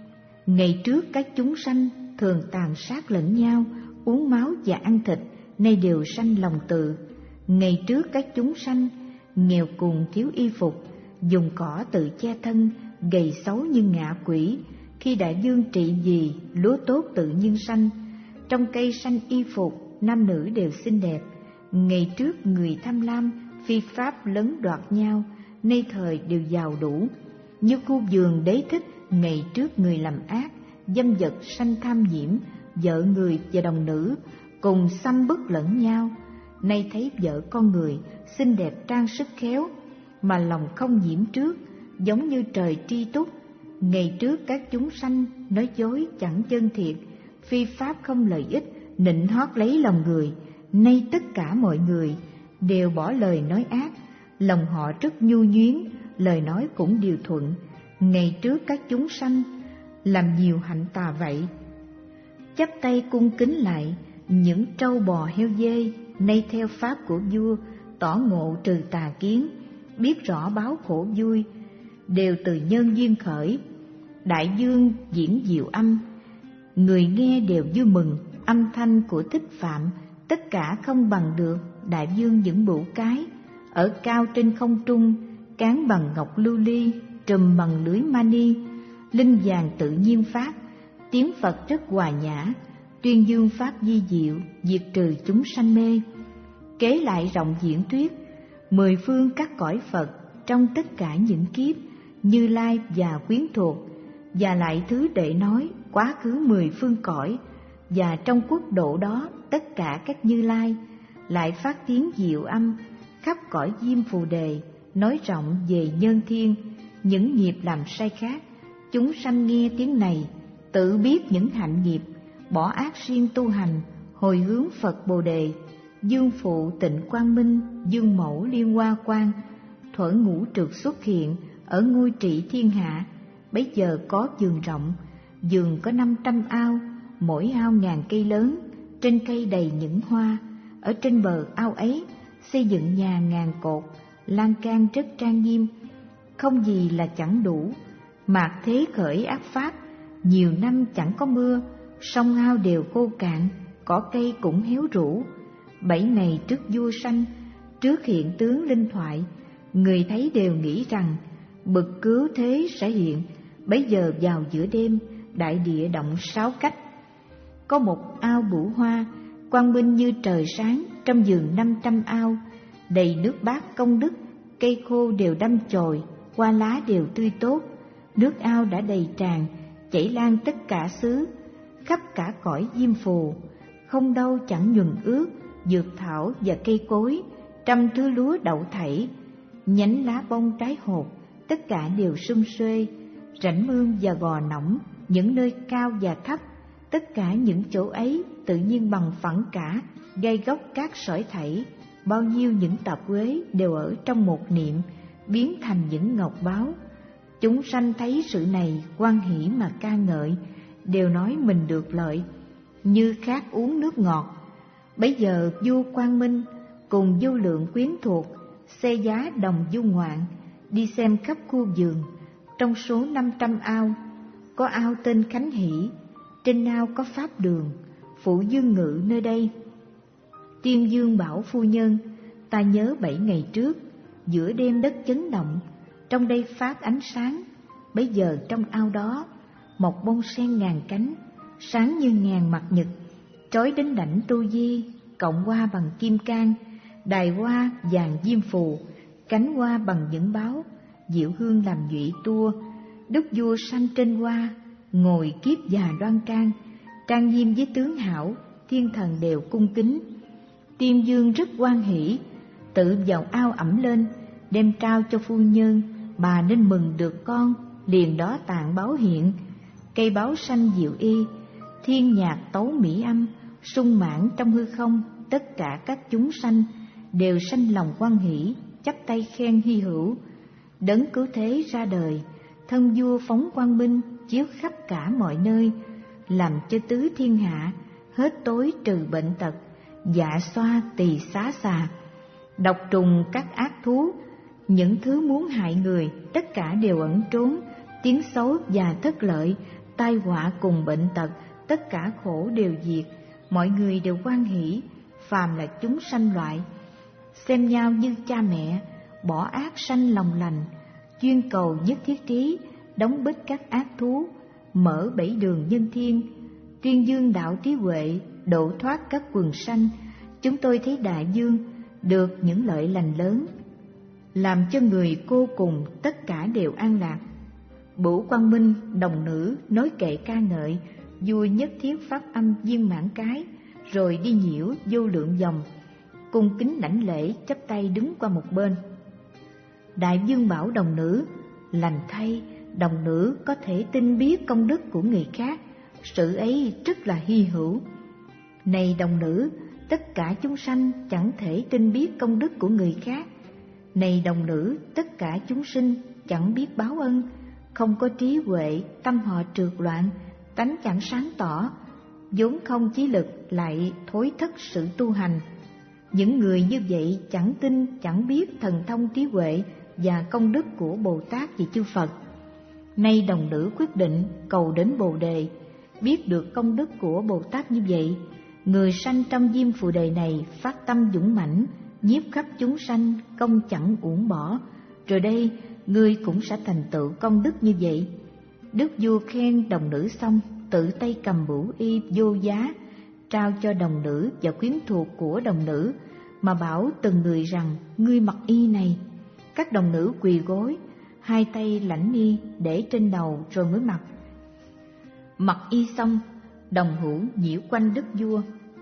Ngày trước các chúng sanh thường tàn sát lẫn nhau, uống máu và ăn thịt, nay đều sanh lòng từ. Ngày trước các chúng sanh nghèo cùng thiếu y phục, dùng cỏ tự che thân, gầy xấu như ngạ quỷ. Khi đại vương trị vì, lúa tốt tự nhiên sanh, trong cây sanh y phục, nam nữ đều xinh đẹp. Ngày trước người tham lam, phi pháp lấn đoạt nhau, nay thời đều giàu đủ. Như khu vườn đế thích, ngày trước người làm ác, dâm vật sanh tham nhiễm, vợ người và đồng nữ cùng xăm bức lẫn nhau. Nay thấy vợ con người xinh đẹp trang sức khéo, mà lòng không nhiễm trước, giống như trời tri túc. Ngày trước các chúng sanh nói dối chẳng chân thiệt, phi pháp không lợi ích, nịnh hót lấy lòng người. Nay tất cả mọi người đều bỏ lời nói ác, lòng họ rất nhu nhuyến, lời nói cũng điều thuận. Ngày trước các chúng sanh làm nhiều hạnh tà vậy. Chắp tay cung kính lại những trâu bò heo dê, nay theo pháp của vua, tỏ ngộ trừ tà kiến, biết rõ báo khổ vui, đều từ nhân duyên khởi. Đại dương diễn diệu âm, người nghe đều vui mừng. Âm thanh của Thích Phạm tất cả không bằng được. Đại dương những bửu cái, ở cao trên không trung, cán bằng ngọc lưu ly, trùm bằng lưới mani, linh vàng tự nhiên phát. Tiếng Phật rất hòa nhã, tuyên dương pháp di diệu, diệt trừ chúng sanh mê. Kế lại rộng diễn thuyết mười phương các cõi Phật trong tất cả những kiếp, Như Lai và quyến thuộc, và lại thứ đệ nói quá khứ mười phương cõi, và trong quốc độ đó tất cả các Như Lai, lại phát tiếng diệu âm khắp cõi Diêm Phù Đề, nói rộng về nhân thiên, những nghiệp làm sai khác. Chúng sanh nghe tiếng này, tự biết những hạnh nghiệp, bỏ ác riêng tu hành, hồi hướng Phật Bồ Đề. Dương Phụ Tịnh Quang Minh, Dương Mẫu Liên Hoa Quang, thuở ngũ trượt xuất hiện ở ngôi trị thiên hạ. Bấy giờ có vườn rộng, vườn có năm trăm ao, mỗi ao ngàn cây lớn, trên cây đầy những hoa. Ở trên bờ ao ấy xây dựng nhà ngàn cột, lan can rất trang nghiêm, không gì là chẳng đủ. Mạt thế khởi ác pháp, nhiều năm chẳng có mưa, sông ao đều khô cạn, cỏ cây cũng héo rũ. Bảy ngày trước vua sanh, trước hiện tướng linh thoại, người thấy đều nghĩ rằng bực cứu thế sẽ hiện. Bấy giờ vào giữa đêm, đại địa động sáu cách. Có một ao bửu hoa, quang minh như trời sáng, trong vườn năm trăm ao, đầy nước bát công đức, cây khô đều đâm chồi, hoa lá đều tươi tốt. Nước ao đã đầy tràn, chảy lan tất cả xứ, khắp cả cõi Diêm Phù, không đâu chẳng nhuần ướt. Dược thảo và cây cối, trăm thứ lúa đậu thảy, nhánh lá bông trái hột, tất cả đều sum xuê. Rãnh mương và gò nõng, những nơi cao và thấp, tất cả những chỗ ấy tự nhiên bằng phẳng cả, gai góc cát sỏi thảy. Bao nhiêu những tạp quế đều ở trong một niệm, biến thành những ngọc báu. Chúng sanh thấy sự này hoan hỷ mà ca ngợi, đều nói mình được lợi, như khát uống nước ngọt. Bấy giờ vua Quang Minh cùng vô lượng quyến thuộc xe giá đồng du ngoạn, đi xem khắp khu vườn. Trong số năm trăm ao, có ao tên Khánh Hỷ, trên ao có pháp đường, phụ dương ngự nơi đây. Tiên Dương bảo phu nhân, ta nhớ bảy ngày trước, giữa đêm đất chấn động, trong đây phát ánh sáng. Bấy giờ trong ao đó, một bông sen ngàn cánh, sáng như ngàn mặt nhật, trói đến đảnh tu di, cộng hoa bằng kim cang, đài hoa vàng diêm phù, cánh hoa bằng những báo, diệu hương làm nhụy tua. Đức vua sanh trên hoa, ngồi kiếp già đoan trang, trang nghiêm với tướng hảo, thiên thần đều cung kính. Tiên Dương rất hoan hỷ, tự vào ao ẩm lên, đem trao cho phu nhân. Bà nên mừng được con, liền đó tạng báo hiện, cây báo sanh diệu y, thiên nhạc tấu mỹ âm, sung mãn trong hư không. Tất cả các chúng sanh đều sanh lòng hoan hỷ, chắp tay khen hy hữu. Đấng cứu thế ra đời, thân vua phóng quang minh, chiếu khắp cả mọi nơi, làm cho tứ thiên hạ hết tối trừ bệnh tật, dạ xoa tỳ xá xà, độc trùng các ác thú, những thứ muốn hại người tất cả đều ẩn trốn. Tiếng xấu và thất lợi, tai họa cùng bệnh tật, tất cả khổ đều diệt. Mọi người đều hoan hỷ, phàm là chúng sanh loại, xem nhau như cha mẹ, bỏ ác sanh lòng lành, chuyên cầu nhất thiết trí, đóng bít các ác thú, mở bảy đường nhân thiên, tuyên dương đạo trí huệ, độ thoát các quần sanh. Chúng tôi thấy đại dương được những lợi lành lớn, làm cho người cô cùng tất cả đều an lạc. Bửu Quang Minh đồng nữ nói kệ ca ngợi, vua nhất thiết pháp âm viên mãn cái, rồi đi nhiễu vô lượng vòng, cung kính đảnh lễ, chắp tay đứng qua một bên. Đại vương bảo đồng nữ, lành thay, đồng nữ có thể tin biết công đức của người khác, sự ấy rất là hy hữu. Này đồng nữ, tất cả chúng sanh chẳng thể tin biết công đức của người khác. Này đồng nữ, tất cả chúng sinh chẳng biết báo ân, không có trí huệ, tâm họ trượt loạn, tánh chẳng sáng tỏ, vốn không chí lực lại thối thất sự tu hành. Những người như vậy chẳng tin, chẳng biết thần thông trí huệ và công đức của Bồ Tát và chư Phật. Nay đồng nữ quyết định cầu đến Bồ Đề, biết được công đức của Bồ Tát như vậy, người sanh trong diêm phù đề này phát tâm dũng mãnh, nhiếp khắp chúng sanh, công chẳng uổng bỏ. Rồi đây, ngươi cũng sẽ thành tựu công đức như vậy. Đức vua khen đồng nữ xong, tự tay cầm bửu y vô giá, trao cho đồng nữ và quyến thuộc của đồng nữ, mà bảo từng người rằng, ngươi mặc y này. Các đồng nữ quỳ gối, hai tay lãnh y để trên đầu rồi mới mặc. Mặc y xong, đồng hữu nhiễu quanh đức vua.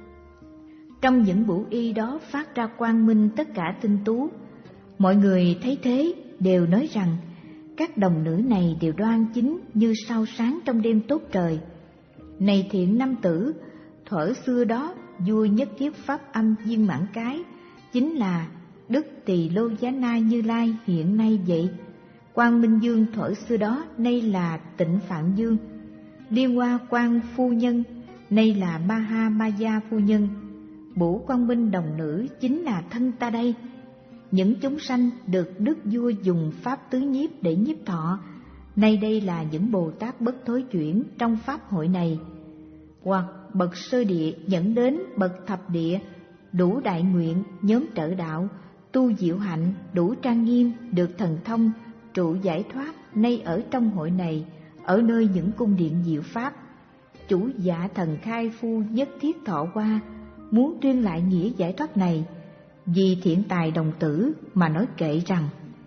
Trong những bửu y đó phát ra quang minh tất cả tinh tú. Mọi người thấy thế đều nói rằng, các đồng nữ này đều đoan chính như sao sáng trong đêm tốt trời. Này thiện nam tử, thuở xưa đó vua nhất thiết pháp âm viên mãn cái, chính là Đức Tỳ Lô Giá Na Như Lai hiện nay vậy. Quang Minh Dương thuở xưa đó nay là Tịnh Phạn Dương. Liên Hoa Quang phu nhân nay là Maha Maya phu nhân. Bửu quang minh đồng nữ chính là thân ta đây. Những chúng sanh được Đức Vua dùng pháp tứ nhiếp để nhiếp thọ, nay đây là những Bồ Tát bất thối chuyển trong pháp hội này. Hoặc bậc sơ địa dẫn đến bậc thập địa, đủ đại nguyện, nhóm trợ đạo, tu diệu hạnh, đủ trang nghiêm, được thần thông, trụ giải thoát, nay ở trong hội này, ở nơi những cung điện diệu pháp. Chủ dạ thần khai phu nhất thiết thọ qua, muốn tuyên lại nghĩa giải thoát này. Vì thiện tài đồng tử mà nói kệ rằng,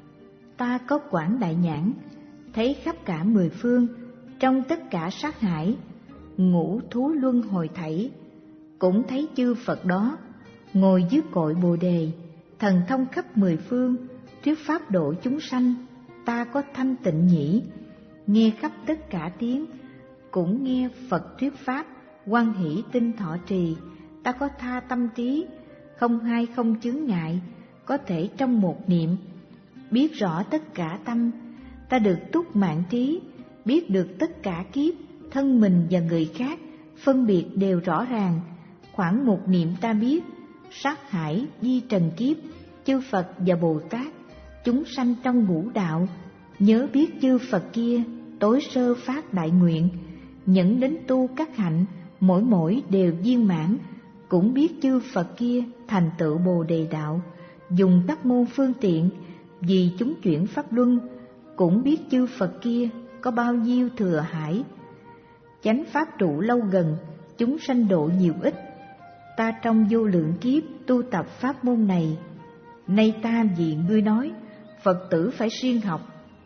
ta có quảng đại nhãn, thấy khắp cả mười phương, trong tất cả sát hải, ngũ thú luân hồi thảy, cũng thấy chư Phật đó, ngồi dưới cội Bồ Đề, thần thông khắp mười phương, thuyết pháp độ chúng sanh. Ta có thanh tịnh nhĩ, nghe khắp tất cả tiếng, cũng nghe Phật thuyết pháp, hoan hỷ tinh thọ trì. Ta có tha tâm trí, không hai không chướng ngại, có thể trong một niệm, biết rõ tất cả tâm. Ta được túc mạng trí, biết được tất cả kiếp, thân mình và người khác, phân biệt đều rõ ràng. Khoảng một niệm ta biết, sát hải di trần kiếp, chư Phật và Bồ Tát, chúng sanh trong ngũ đạo. Nhớ biết chư Phật kia, tối sơ phát đại nguyện, nhẫn đến tu các hạnh, mỗi mỗi đều viên mãn. Cũng biết chư Phật kia thành tựu Bồ Đề đạo, dùng đắc môn phương tiện, vì chúng chuyển pháp luân. Cũng biết chư Phật kia có bao nhiêu thừa hải, chánh pháp trụ lâu gần, chúng sanh độ nhiều ít. Ta trong vô lượng kiếp tu tập pháp môn này, nay ta vì ngươi nói, Phật tử phải siêng học.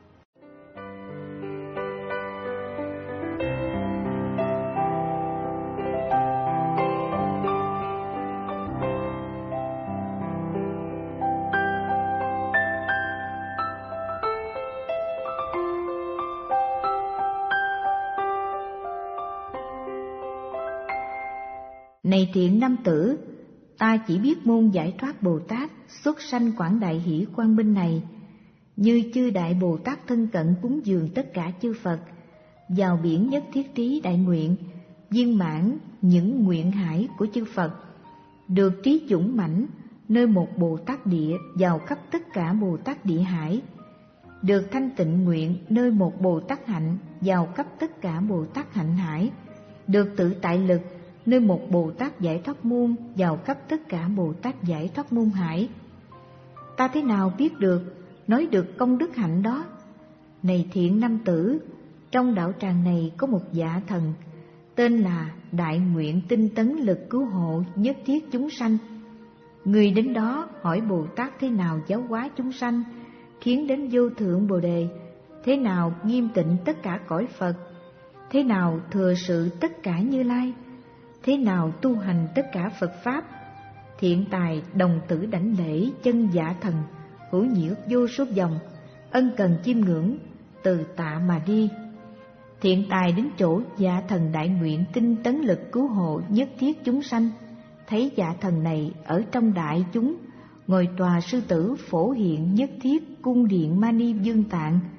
Này thiện nam tử, ta chỉ biết môn giải thoát Bồ Tát xuất sanh quảng đại hỷ quang minh này, như chư đại Bồ Tát thân cận cúng dường tất cả chư Phật, vào biển nhất thiết trí đại nguyện, viên mãn những nguyện hải của chư Phật, được trí dũng mãnh nơi một Bồ Tát địa vào khắp tất cả Bồ Tát địa hải, được thanh tịnh nguyện nơi một Bồ Tát hạnh vào khắp tất cả Bồ Tát hạnh hải, được tự tại lực nơi một Bồ Tát giải thoát môn vào khắp tất cả Bồ Tát giải thoát môn hải. Ta thế nào biết được, nói được công đức hạnh đó? Này thiện nam tử, trong đạo tràng này có một dạ thần, tên là Đại Nguyện Tinh Tấn Lực Cứu Hộ Nhất Thiết Chúng Sanh. Người đến đó hỏi Bồ Tát thế nào giáo hóa chúng sanh, khiến đến vô thượng Bồ Đề, thế nào nghiêm tịnh tất cả cõi Phật, thế nào thừa sự tất cả Như Lai, thế nào tu hành tất cả Phật Pháp. Thiện tài đồng tử đảnh lễ chân dạ thần, hữu nhiễu vô số vòng, ân cần chiêm ngưỡng, từ tạ mà đi. Thiện tài đến chỗ dạ thần Đại Nguyện Tinh Tấn Lực Cứu Hộ Nhất Thiết Chúng Sanh, thấy dạ thần này ở trong đại chúng, ngồi tòa sư tử phổ hiện nhất thiết cung điện Mani Dương Tạng,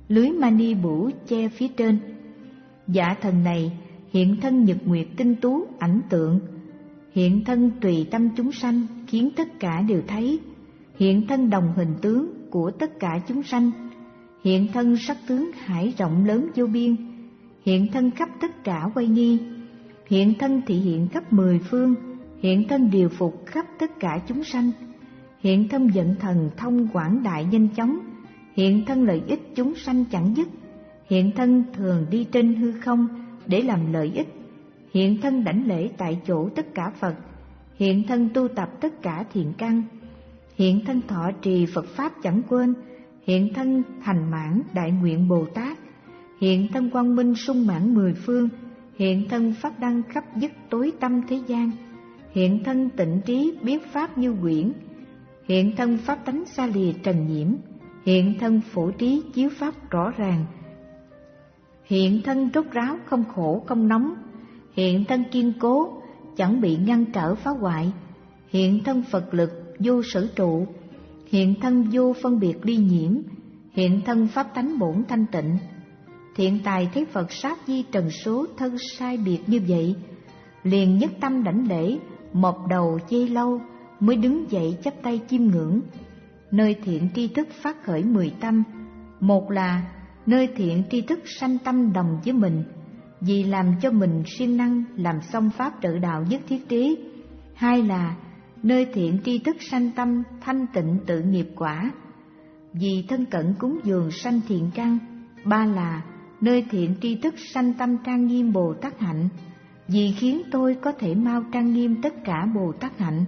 lưới mani bủ che phía trên. Dạ thần này hiện thân nhật nguyệt tinh tú ảnh tượng, hiện thân tùy tâm chúng sanh khiến tất cả đều thấy, hiện thân đồng hình tướng của tất cả chúng sanh, hiện thân sắc tướng hải rộng lớn vô biên, hiện thân khắp tất cả quay nghi, hiện thân thị hiện khắp mười phương, hiện thân điều phục khắp tất cả chúng sanh, hiện thân vận thần thông quảng đại nhanh chóng, hiện thân lợi ích chúng sanh chẳng dứt, hiện thân thường đi trên hư không để làm lợi ích, hiện thân đảnh lễ tại chỗ tất cả Phật, hiện thân tu tập tất cả thiện căn, hiện thân thọ trì Phật Pháp chẳng quên, hiện thân thành mãn đại nguyện Bồ Tát, hiện thân quang minh sung mãn mười phương, hiện thân pháp đăng khắp dứt tối tâm thế gian, hiện thân tịnh trí biết Pháp như quyển, hiện thân pháp tánh xa lìa trần nhiễm, hiện thân phổ trí chiếu Pháp rõ ràng, hiện thân rốt ráo không khổ không nóng, hiện thân kiên cố chẳng bị ngăn trở phá hoại, hiện thân Phật lực vô sở trụ, hiện thân vô phân biệt ly nhiễm, hiện thân pháp tánh bổn thanh tịnh. Thiện tài thấy Phật sát di trần số thân sai biệt như vậy, liền nhất tâm đảnh lễ, mọc đầu chê lâu, mới đứng dậy chắp tay chiêm ngưỡng. Nơi thiện tri thức phát khởi mười tâm, một là nơi thiện tri thức sanh tâm đồng với mình, vì làm cho mình siêng năng làm xong pháp trợ đạo nhất thiết trí. Hai là nơi thiện tri thức sanh tâm thanh tịnh tự nghiệp quả, vì thân cận cúng dường sanh thiện căn. Ba là nơi thiện tri thức sanh tâm trang nghiêm Bồ Tát hạnh, vì khiến tôi có thể mau trang nghiêm tất cả Bồ Tát hạnh.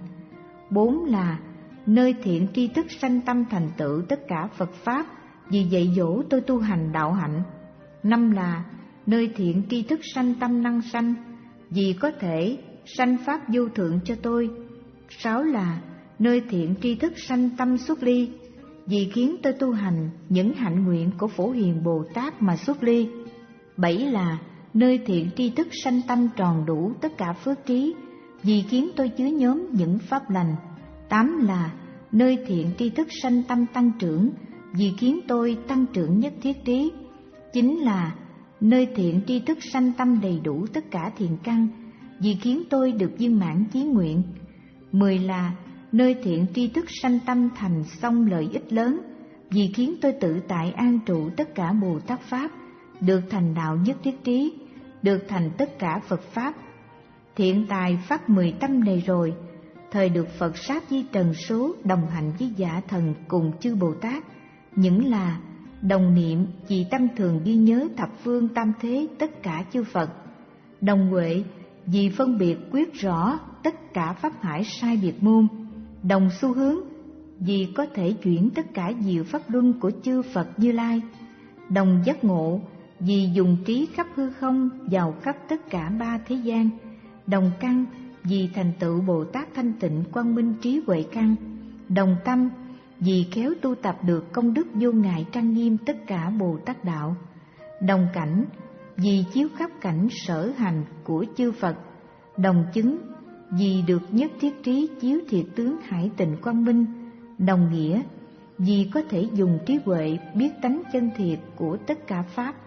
Bốn là nơi thiện tri thức sanh tâm thành tựu tất cả Phật Pháp, vì dạy dỗ tôi tu hành đạo hạnh. Năm là nơi thiện tri thức sanh tâm năng sanh, vì có thể sanh Pháp vô thượng cho tôi. Sáu là nơi thiện tri thức sanh tâm xuất ly, vì khiến tôi tu hành những hạnh nguyện của Phổ Hiền Bồ Tát mà xuất ly. Bảy là nơi thiện tri thức sanh tâm tròn đủ tất cả phước trí, vì khiến tôi chứa nhóm những pháp lành. Tám là nơi thiện tri thức sanh tâm tăng trưởng, vì khiến tôi tăng trưởng nhất thiết trí. Chín là nơi thiện tri thức sanh tâm đầy đủ tất cả thiện căn, vì khiến tôi được viên mãn chí nguyện. Mười là nơi thiện tri thức sanh tâm thành xong lợi ích lớn, vì khiến tôi tự tại an trụ tất cả Bồ Tát Pháp, được thành đạo nhất thiết trí, được thành tất cả Phật Pháp. Thiện tài phát mười tâm này rồi, thời được Phật sát di trần số đồng hành với dạ thần cùng chư Bồ Tát, những là đồng niệm vì tâm thường ghi nhớ thập phương tam thế tất cả chư Phật, đồng huệ vì phân biệt quyết rõ tất cả pháp hải sai biệt môn, đồng xu hướng vì có thể chuyển tất cả diệu pháp luân của chư Phật Như Lai, đồng giác ngộ vì dùng trí khắp hư không vào khắp tất cả ba thế gian, đồng căn vì thành tựu Bồ Tát thanh tịnh quang minh trí huệ căn, đồng tâm vì khéo tu tập được công đức vô ngại trang nghiêm tất cả Bồ Tát đạo, đồng cảnh vì chiếu khắp cảnh sở hành của chư Phật, đồng chứng vì được nhất thiết trí chiếu thiệt tướng hải tịnh quang minh, đồng nghĩa vì có thể dùng trí huệ biết tánh chân thiệt của tất cả pháp,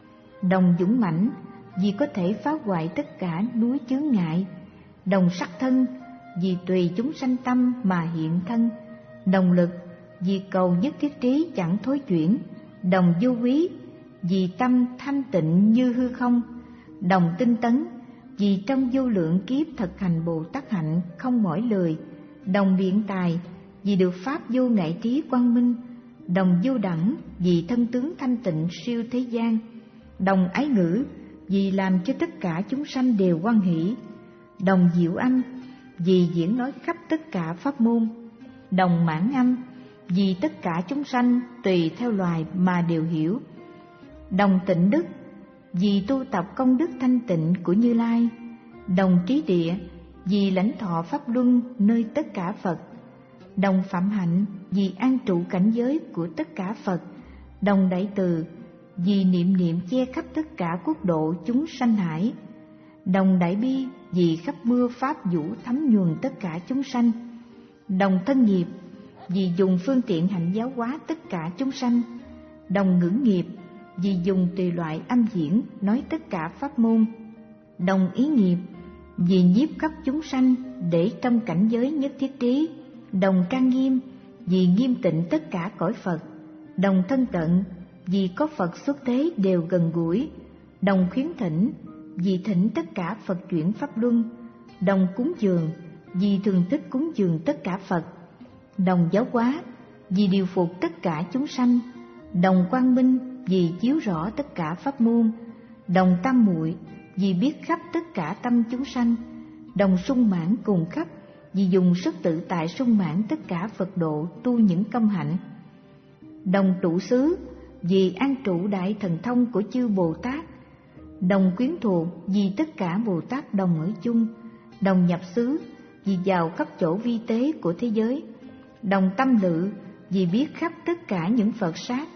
đồng dũng mãnh vì có thể phá hoại tất cả núi chướng ngại, đồng sắc thân vì tùy chúng sanh tâm mà hiện thân, đồng lực vì cầu nhất thiết trí chẳng thối chuyển, đồng vô quý vì tâm thanh tịnh như hư không, đồng tinh tấn vì trong vô lượng kiếp thực hành Bồ Tát hạnh không mỏi lười, đồng biện tài vì được pháp vô ngại trí quang minh, đồng vô đẳng vì thân tướng thanh tịnh siêu thế gian, đồng ái ngữ vì làm cho tất cả chúng sanh đều hoan hỷ, đồng diệu âm vì diễn nói khắp tất cả pháp môn, đồng mãn âm vì tất cả chúng sanh tùy theo loài mà đều hiểu, đồng tịnh đức vì tu tập công đức thanh tịnh của Như Lai, đồng trí địa vì lãnh thọ pháp luân nơi tất cả Phật, đồng phạm hạnh vì an trụ cảnh giới của tất cả Phật, đồng đại từ vì niệm niệm che khắp tất cả quốc độ chúng sanh hải, đồng đại bi vì khắp mưa pháp vũ thấm nhuần tất cả chúng sanh, đồng thân nghiệp vì dùng phương tiện hạnh giáo hóa tất cả chúng sanh, đồng ngữ nghiệp vì dùng tùy loại âm diễn nói tất cả pháp môn. Đồng ý nghiệp, vì nhiếp khắp chúng sanh để trong cảnh giới nhất thiết trí. Đồng trang nghiêm, vì nghiêm tịnh tất cả cõi Phật. Đồng thân cận, vì có Phật xuất thế đều gần gũi. Đồng khuyến thỉnh, vì thỉnh tất cả Phật chuyển pháp luân. Đồng cúng dường, vì thường thích cúng dường tất cả Phật. Đồng giáo hóa, vì điều phục tất cả chúng sanh. Đồng quang minh, vì chiếu rõ tất cả pháp môn. Đồng tam muội, vì biết khắp tất cả tâm chúng sanh. Đồng sung mãn cùng khắp, vì dùng sức tự tại sung mãn tất cả Phật độ tu những công hạnh. Đồng trụ xứ, vì an trụ đại thần thông của chư Bồ Tát. Đồng quyến thuộc, vì tất cả Bồ Tát đồng ở chung. Đồng nhập xứ, vì vào khắp chỗ vi tế của thế giới. Đồng tâm lự, vì biết khắp tất cả những Phật sát.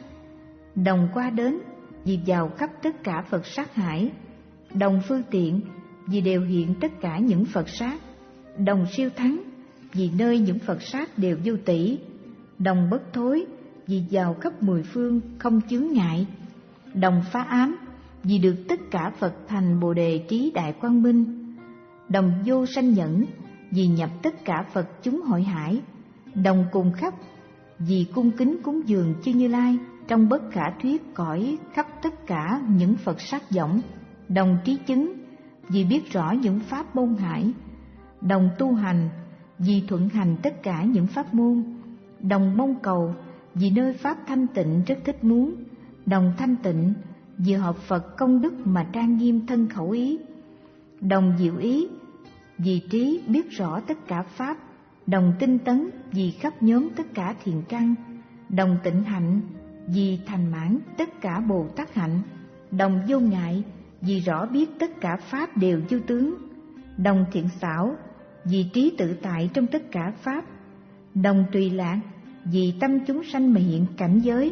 Đồng qua đến, vì vào khắp tất cả Phật sát hải. Đồng phương tiện, vì đều hiện tất cả những Phật sát. Đồng siêu thắng, vì nơi những Phật sát đều vô tỷ. Đồng bất thối, vì vào khắp mười phương không chướng ngại. Đồng phá ám, vì được tất cả Phật thành Bồ đề trí đại quang minh. Đồng vô sanh nhẫn, vì nhập tất cả Phật chúng hội hải. Đồng cùng khắp, vì cung kính cúng dường chư Như Lai trong bất khả thuyết cõi khắp tất cả những Phật sát võng. Đồng trí chứng, vì biết rõ những pháp môn hải. Đồng tu hành, vì thuận hành tất cả những pháp môn. Đồng mong cầu, vì nơi pháp thanh tịnh rất thích muốn. Đồng thanh tịnh, vì hợp Phật công đức mà trang nghiêm thân khẩu ý. Đồng diệu ý, vì trí biết rõ tất cả pháp. Đồng tinh tấn, vì khắp nhóm tất cả thiện căn. Đồng tịnh hạnh, vì thành mãn tất cả Bồ Tát hạnh. Đồng vô ngại, vì rõ biết tất cả pháp đều vô tướng. Đồng thiện xảo, vì trí tự tại trong tất cả pháp. Đồng tùy lạc, vì tâm chúng sanh mà hiện cảnh giới.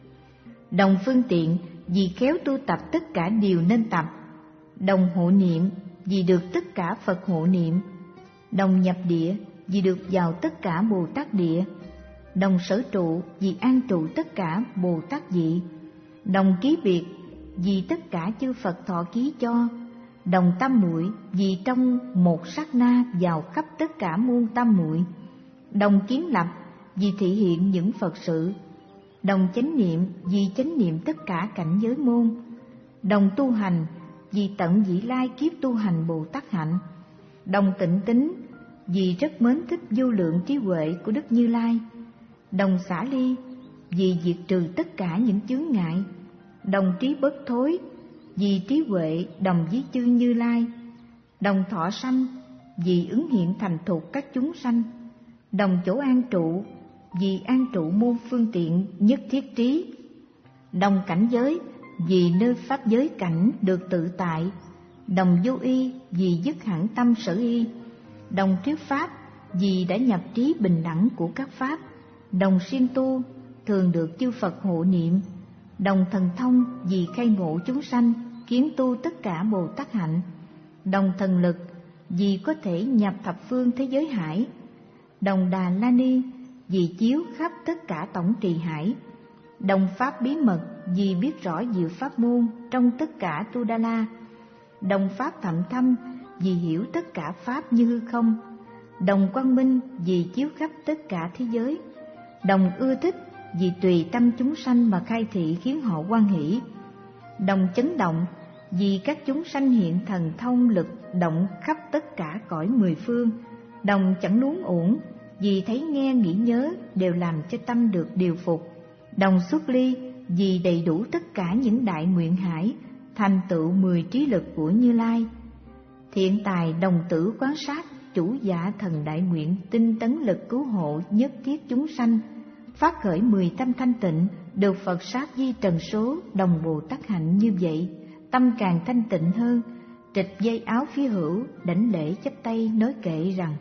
Đồng phương tiện, vì khéo tu tập tất cả điều nên tập. Đồng hộ niệm, vì được tất cả Phật hộ niệm. Đồng nhập địa, vì được vào tất cả Bồ Tát địa. Đồng sở trụ, vì an trụ tất cả Bồ Tát vị. Đồng ký biệt, vì tất cả chư Phật thọ ký cho. Đồng tam muội, vì trong một sát na vào khắp tất cả muôn tam muội. Đồng kiến lập, vì thị hiện những Phật sự. Đồng chánh niệm, vì chánh niệm tất cả cảnh giới môn. Đồng tu hành, vì tận vị lai kiếp tu hành Bồ Tát hạnh. Đồng tịnh tín, vì rất mến thích vô lượng trí huệ của Đức Như Lai. Đồng xả ly, vì diệt trừ tất cả những chướng ngại. Đồng trí bất thối, vì trí huệ đồng với chư Như Lai. Đồng thọ sanh, vì ứng hiện thành thục các chúng sanh. Đồng chỗ an trụ, vì an trụ môn phương tiện nhất thiết trí. Đồng cảnh giới, vì nơi pháp giới cảnh được tự tại. Đồng vô y, vì dứt hẳn tâm sở y. Đồng thuyết pháp, vì đã nhập trí bình đẳng của các pháp. Đồng siêng tu, thường được chư Phật hộ niệm. Đồng thần thông, vì khai ngộ chúng sanh, kiến tu tất cả Bồ Tát hạnh. Đồng thần lực, vì có thể nhập thập phương thế giới hải. Đồng Đà La Ni, vì chiếu khắp tất cả tổng trì hải. Đồng pháp bí mật, vì biết rõ diệu pháp môn trong tất cả Tu Đa La. Đồng pháp thậm thâm, vì hiểu tất cả pháp như hư không. Đồng quang minh, vì chiếu khắp tất cả thế giới. Đồng ưa thích, vì tùy tâm chúng sanh mà khai thị khiến họ hoan hỷ. Đồng chấn động, vì các chúng sanh hiện thần thông lực động khắp tất cả cõi mười phương. Đồng chẳng luống uổng, vì thấy nghe nghĩ nhớ đều làm cho tâm được điều phục. Đồng xuất ly, vì đầy đủ tất cả những đại nguyện hải, thành tựu mười trí lực của Như Lai. Thiện tài đồng tử quán sát, chủ dạ thần đại nguyện tinh tấn lực cứu hộ nhất thiết chúng sanh. Phát khởi mười tâm thanh tịnh, được Phật sát di trần số, đồng Bồ Tát hạnh như vậy, tâm càng thanh tịnh hơn. Trịch dây áo phía hữu, đảnh lễ chắp tay nói kệ rằng: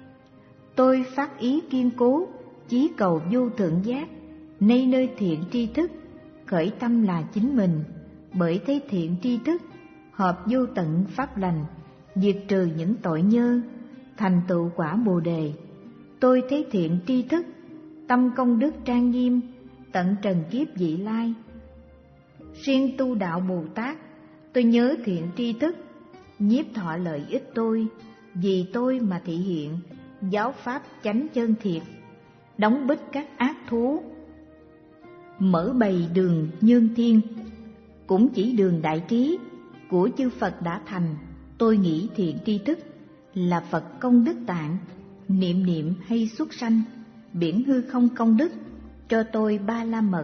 tôi phát ý kiên cố, chí cầu vô thượng giác. Nay nơi thiện tri thức, khởi tâm là chính mình. Bởi thế thiện tri thức, hợp vô tận pháp lành, diệt trừ những tội nhơ, thành tựu quả Bồ đề. Tôi thấy thiện tri thức, tâm công đức trang nghiêm, tận trần kiếp vị lai. Riêng tu đạo Bồ Tát, tôi nhớ thiện tri thức, nhiếp thọ lợi ích tôi, vì tôi mà thị hiện, giáo pháp chánh chân thiệt, đóng bích các ác thú, mở bày đường nhân thiên, cũng chỉ đường đại trí của chư Phật đã thành. Tôi nghĩ thiện tri thức là Phật công đức tạng, niệm niệm hay xuất sanh, biển hư không công đức, cho tôi ba la mật.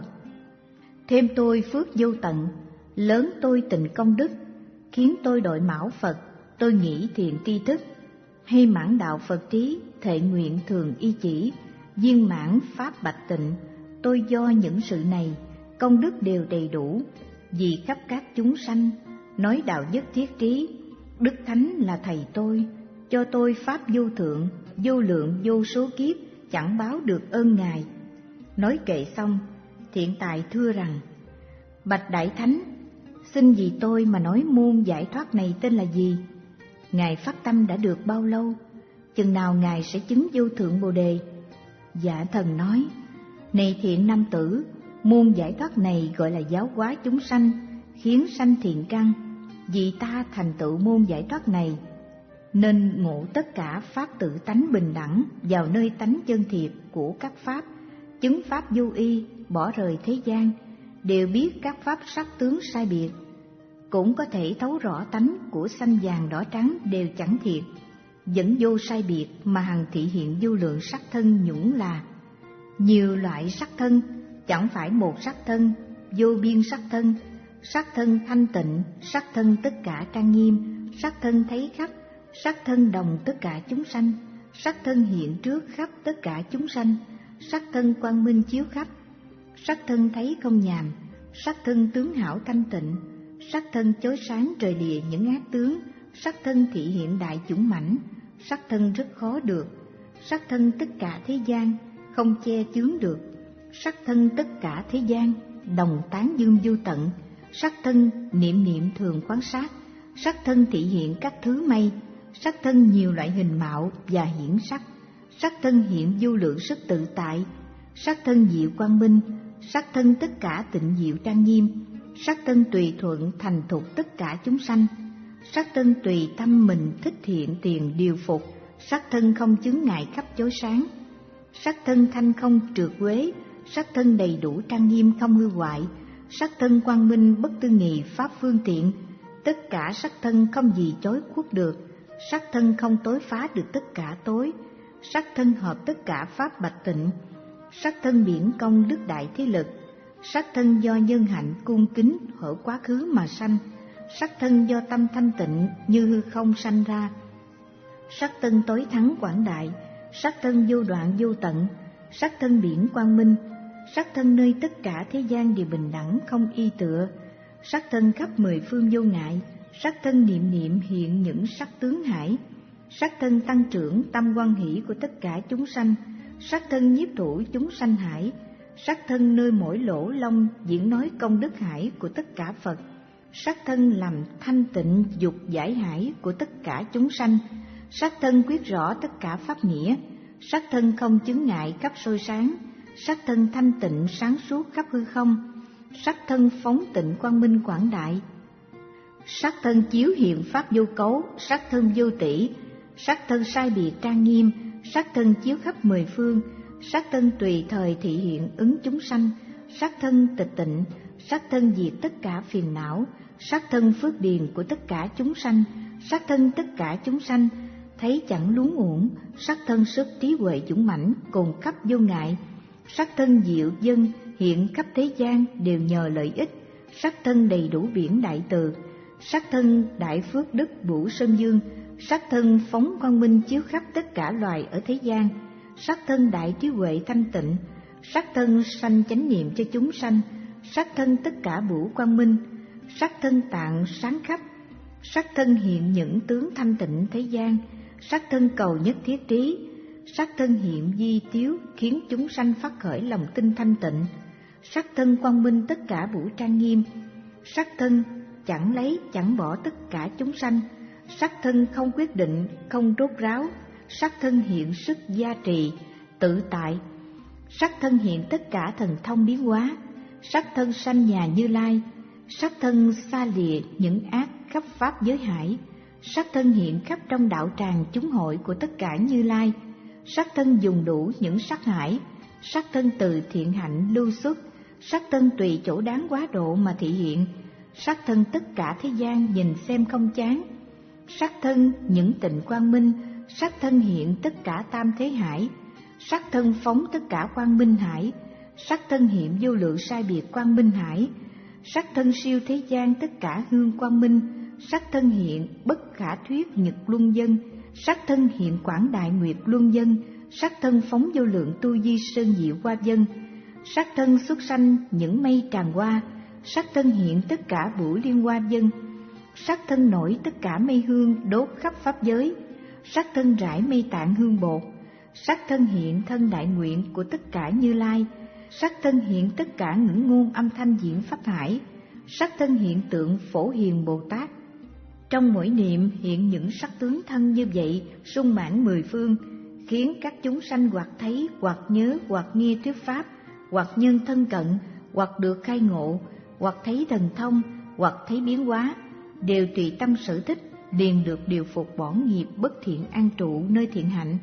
Thêm tôi phước vô tận, lớn tôi tịnh công đức, khiến tôi đội mão Phật. Tôi nghĩ thiện tri thức, hay mãn đạo Phật trí, thệ nguyện thường y chỉ, viên mãn pháp bạch tịnh. Tôi do những sự này, công đức đều đầy đủ, vì khắp các chúng sanh, nói đạo nhất thiết trí. Đức Thánh là thầy tôi, cho tôi pháp vô thượng, vô lượng vô số kiếp, chẳng báo được ơn Ngài. Nói kệ xong, Thiện Tài thưa rằng: Bạch Đại Thánh, xin vì tôi mà nói môn giải thoát này tên là gì? Ngài phát tâm đã được bao lâu? Chừng nào Ngài sẽ chứng vô thượng Bồ Đề? Dạ Thần nói: Này thiện nam tử, môn giải thoát này gọi là giáo hóa chúng sanh, khiến sanh thiện căn. Vì ta thành tựu môn giải thoát này, nên ngộ tất cả pháp tự tánh bình đẳng vào nơi tánh chân thiệt của các pháp, chứng pháp vô y, bỏ rời thế gian, đều biết các pháp sắc tướng sai biệt, cũng có thể thấu rõ tánh của xanh vàng đỏ trắng đều chẳng thiệt, vẫn vô sai biệt mà hằng thị hiện vô lượng sắc thân nhũng là nhiều loại sắc thân, chẳng phải một sắc thân, vô biên sắc thân, sắc thân thanh tịnh, sắc thân tất cả trang nghiêm, sắc thân thấy khắp, sắc thân đồng tất cả chúng sanh, sắc thân hiện trước khắp tất cả chúng sanh, sắc thân quang minh chiếu khắp, sắc thân thấy không nhàm, sắc thân tướng hảo thanh tịnh, sắc thân chói sáng trời địa những ác tướng, sắc thân thị hiện đại dũng mãnh, sắc thân rất khó được, sắc thân tất cả thế gian không che chướng được, sắc thân tất cả thế gian đồng tán dương vô tận, sắc thân niệm niệm thường quán sát, sắc thân thị hiện các thứ mây, sắc thân nhiều loại hình mạo và hiển sắc, sắc thân hiện vô lượng sức tự tại, sắc thân diệu quang minh, sắc thân tất cả tịnh diệu trang nghiêm, sắc thân tùy thuận thành thục tất cả chúng sanh, sắc thân tùy tâm mình thích hiện tiền điều phục, sắc thân không chướng ngại khắp chói sáng, sắc thân thanh không trượt uế, sắc thân đầy đủ trang nghiêm không hư hoại, sắc thân quang minh bất tư nghị pháp phương tiện, tất cả sắc thân không gì chối khuất được, sắc thân không tối phá được tất cả tối, sắc thân hợp tất cả pháp bạch tịnh, sắc thân biển công đức đại thế lực, sắc thân do nhân hạnh cung kính ở quá khứ mà sanh, sắc thân do tâm thanh tịnh như hư không sanh ra, sắc thân tối thắng quảng đại, sắc thân vô đoạn vô tận, sắc thân biển quang minh, sắc thân nơi tất cả thế gian đều bình đẳng không y tựa, sắc thân khắp mười phương vô ngại, sắc thân niệm niệm hiện những sắc tướng hải, sắc thân tăng trưởng tâm hoan hỷ của tất cả chúng sanh, sắc thân nhiếp thủ chúng sanh hải, sắc thân nơi mỗi lỗ lông diễn nói công đức hải của tất cả Phật, sắc thân làm thanh tịnh dục giải hải của tất cả chúng sanh, sắc thân quyết rõ tất cả pháp nghĩa, sắc thân không chướng ngại khắp soi sáng, sắc thân thanh tịnh sáng suốt khắp hư không, sắc thân phóng tịnh quang minh quảng đại, sắc thân chiếu hiện pháp vô cấu, sắc thân vô tỷ, sắc thân sai biệt trang nghiêm, sắc thân chiếu khắp mười phương, sắc thân tùy thời thị hiện ứng chúng sanh, sắc thân tịch tịnh, sắc thân diệt tất cả phiền não, sắc thân phước điền của tất cả chúng sanh, sắc thân tất cả chúng sanh thấy chẳng luống uổng, sắc thân sức trí huệ dũng mãnh cùng khắp vô ngại, sắc thân diệu dân hiện khắp thế gian đều nhờ lợi ích, sắc thân đầy đủ biển đại từ, sắc thân đại phước đức vũ sơn dương, sắc thân phóng quang minh chiếu khắp tất cả loài ở thế gian, sắc thân đại trí huệ thanh tịnh, sắc thân sanh chánh niệm cho chúng sanh, sắc thân tất cả vũ quang minh, sắc thân tạng sáng khắp, sắc thân hiện những tướng thanh tịnh thế gian, sắc thân cầu nhất thiết trí, sắc thân hiện di tiếu khiến chúng sanh phát khởi lòng tin thanh tịnh, sắc thân quang minh tất cả vũ trang nghiêm, sắc thân chẳng lấy chẳng bỏ tất cả chúng sanh, sắc thân không quyết định không rốt ráo, sắc thân hiện sức gia trì tự tại, sắc thân hiện tất cả thần thông biến hóa, sắc thân sanh nhà Như Lai, sắc thân xa lìa những ác khắp pháp giới hải, sắc thân hiện khắp trong đạo tràng chúng hội của tất cả Như Lai, sắc thân dùng đủ những sắc hải, sắc thân từ thiện hạnh lưu xuất, sắc thân tùy chỗ đáng quá độ mà thị hiện, sắc thân tất cả thế gian nhìn xem không chán, sắc thân những tịnh quang minh, sắc thân hiện tất cả tam thế hải, sắc thân phóng tất cả quang minh hải, sắc thân hiện vô lượng sai biệt quang minh hải, sắc thân siêu thế gian tất cả hương quang minh, sắc thân hiện bất khả thuyết nhật luân dân, sắc thân hiện quảng đại nguyệt luân dân, sắc thân phóng vô lượng tu di sơn diệu hoa dân, sắc thân xuất sanh những mây tràn hoa, sắc thân hiện tất cả vũ liên hoa dân, sắc thân nổi tất cả mây hương đốt khắp pháp giới, sắc thân rải mây tạng hương bột, sắc thân hiện thân đại nguyện của tất cả Như Lai, sắc thân hiện tất cả ngữ ngôn âm thanh diễn pháp hải, sắc thân hiện tượng Phổ Hiền Bồ Tát. Trong mỗi niệm hiện những sắc tướng thân như vậy sung mãn mười phương, khiến các chúng sanh hoặc thấy, hoặc nhớ, hoặc nghe thuyết pháp, hoặc nhân thân cận, hoặc được khai ngộ, hoặc thấy thần thông, hoặc thấy biến hóa, đều tùy tâm sở thích, liền được điều phục bỏ nghiệp bất thiện an trụ nơi thiện hạnh.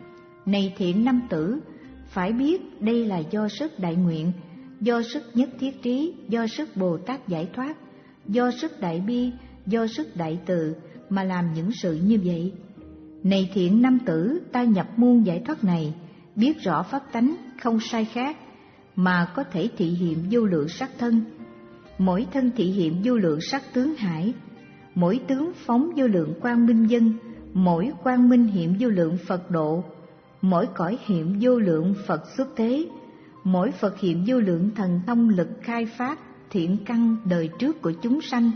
Này thiện nam tử, phải biết đây là do sức đại nguyện, do sức nhất thiết trí, do sức Bồ Tát giải thoát, do sức đại bi, do sức đại từ mà làm những sự như vậy. Này thiện nam tử, ta nhập môn giải thoát này, biết rõ pháp tánh không sai khác, mà có thể thị hiện vô lượng sắc thân. Mỗi thân thị hiện vô lượng sắc tướng hải, mỗi tướng phóng vô lượng quang minh dân, mỗi quang minh hiện vô lượng Phật độ, mỗi cõi hiện vô lượng Phật xuất thế, mỗi Phật hiện vô lượng thần thông lực khai phát thiện căn đời trước của chúng sanh.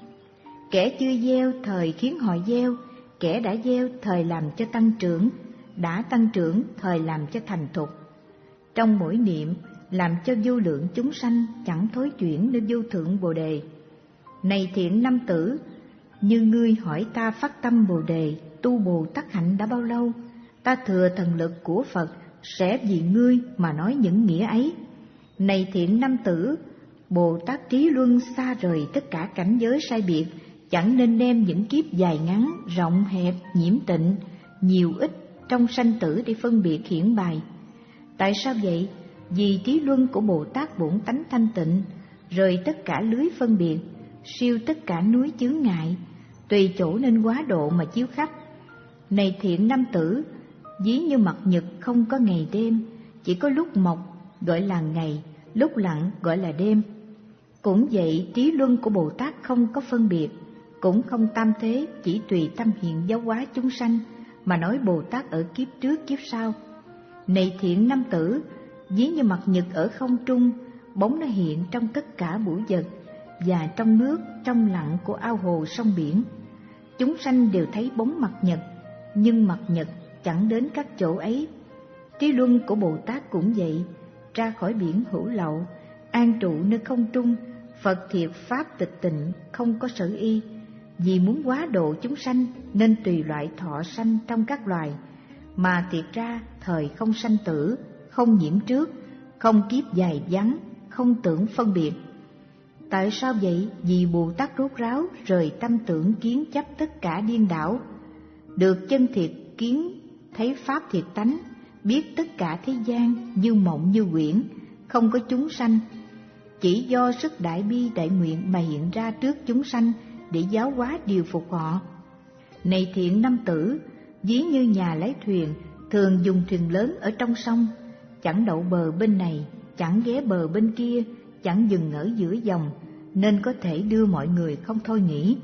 Kẻ chưa gieo thời khiến họ gieo, kẻ đã gieo thời làm cho tăng trưởng, đã tăng trưởng thời làm cho thành thục. Trong mỗi niệm làm cho vô lượng chúng sanh chẳng thối chuyển nơi vô thượng Bồ Đề. Này thiện nam tử, như ngươi hỏi ta phát tâm Bồ Đề, tu Bồ Tát hạnh đã bao lâu, ta thừa thần lực của Phật sẽ vì ngươi mà nói những nghĩa ấy. Này thiện nam tử, Bồ Tát trí luân xa rời tất cả cảnh giới sai biệt, chẳng nên đem những kiếp dài ngắn, rộng hẹp, nhiễm tịnh, nhiều ít trong sanh tử để phân biệt hiển bài. Tại sao vậy? Vì trí luân của Bồ Tát bổn tánh thanh tịnh, rời tất cả lưới phân biệt, siêu tất cả núi chướng ngại, tùy chỗ nên quá độ mà chiếu khắp. Này thiện nam tử, ví như mặt nhật không có ngày đêm, chỉ có lúc mọc gọi là ngày, lúc lặn gọi là đêm. Cũng vậy, trí luân của Bồ Tát không có phân biệt, cũng không tam thế, chỉ tùy tâm hiện giáo hóa chúng sanh mà nói Bồ Tát ở kiếp trước kiếp sau. Này thiện nam tử, ví như mặt nhật ở không trung, bóng nó hiện trong tất cả vũ vật, và trong nước, trong lặng của ao hồ sông biển. Chúng sanh đều thấy bóng mặt nhật, nhưng mặt nhật chẳng đến các chỗ ấy. Trí luân của Bồ Tát cũng vậy, ra khỏi biển hữu lậu, an trụ nơi không trung, Phật thiệt pháp tịch tịnh, không có sở y. Vì muốn quá độ chúng sanh nên tùy loại thọ sanh trong các loài, mà tiệt ra thời không sanh tử, không nhiễm trước, không kiếp dài vắng, không tưởng phân biệt. Tại sao vậy? Vì Bồ Tát rốt ráo, rời tâm tưởng kiến chấp tất cả điên đảo, được chân thiệt kiến, thấy pháp thiệt tánh, biết tất cả thế gian như mộng như quyển, không có chúng sanh. Chỉ do sức đại bi đại nguyện mà hiện ra trước chúng sanh để giáo hóa điều phục họ. Này thiện nam tử, ví như nhà lái thuyền thường dùng thuyền lớn ở trong sông, chẳng đậu bờ bên này, chẳng ghé bờ bên kia, chẳng dừng ở giữa dòng, nên có thể đưa mọi người không thôi nghĩ.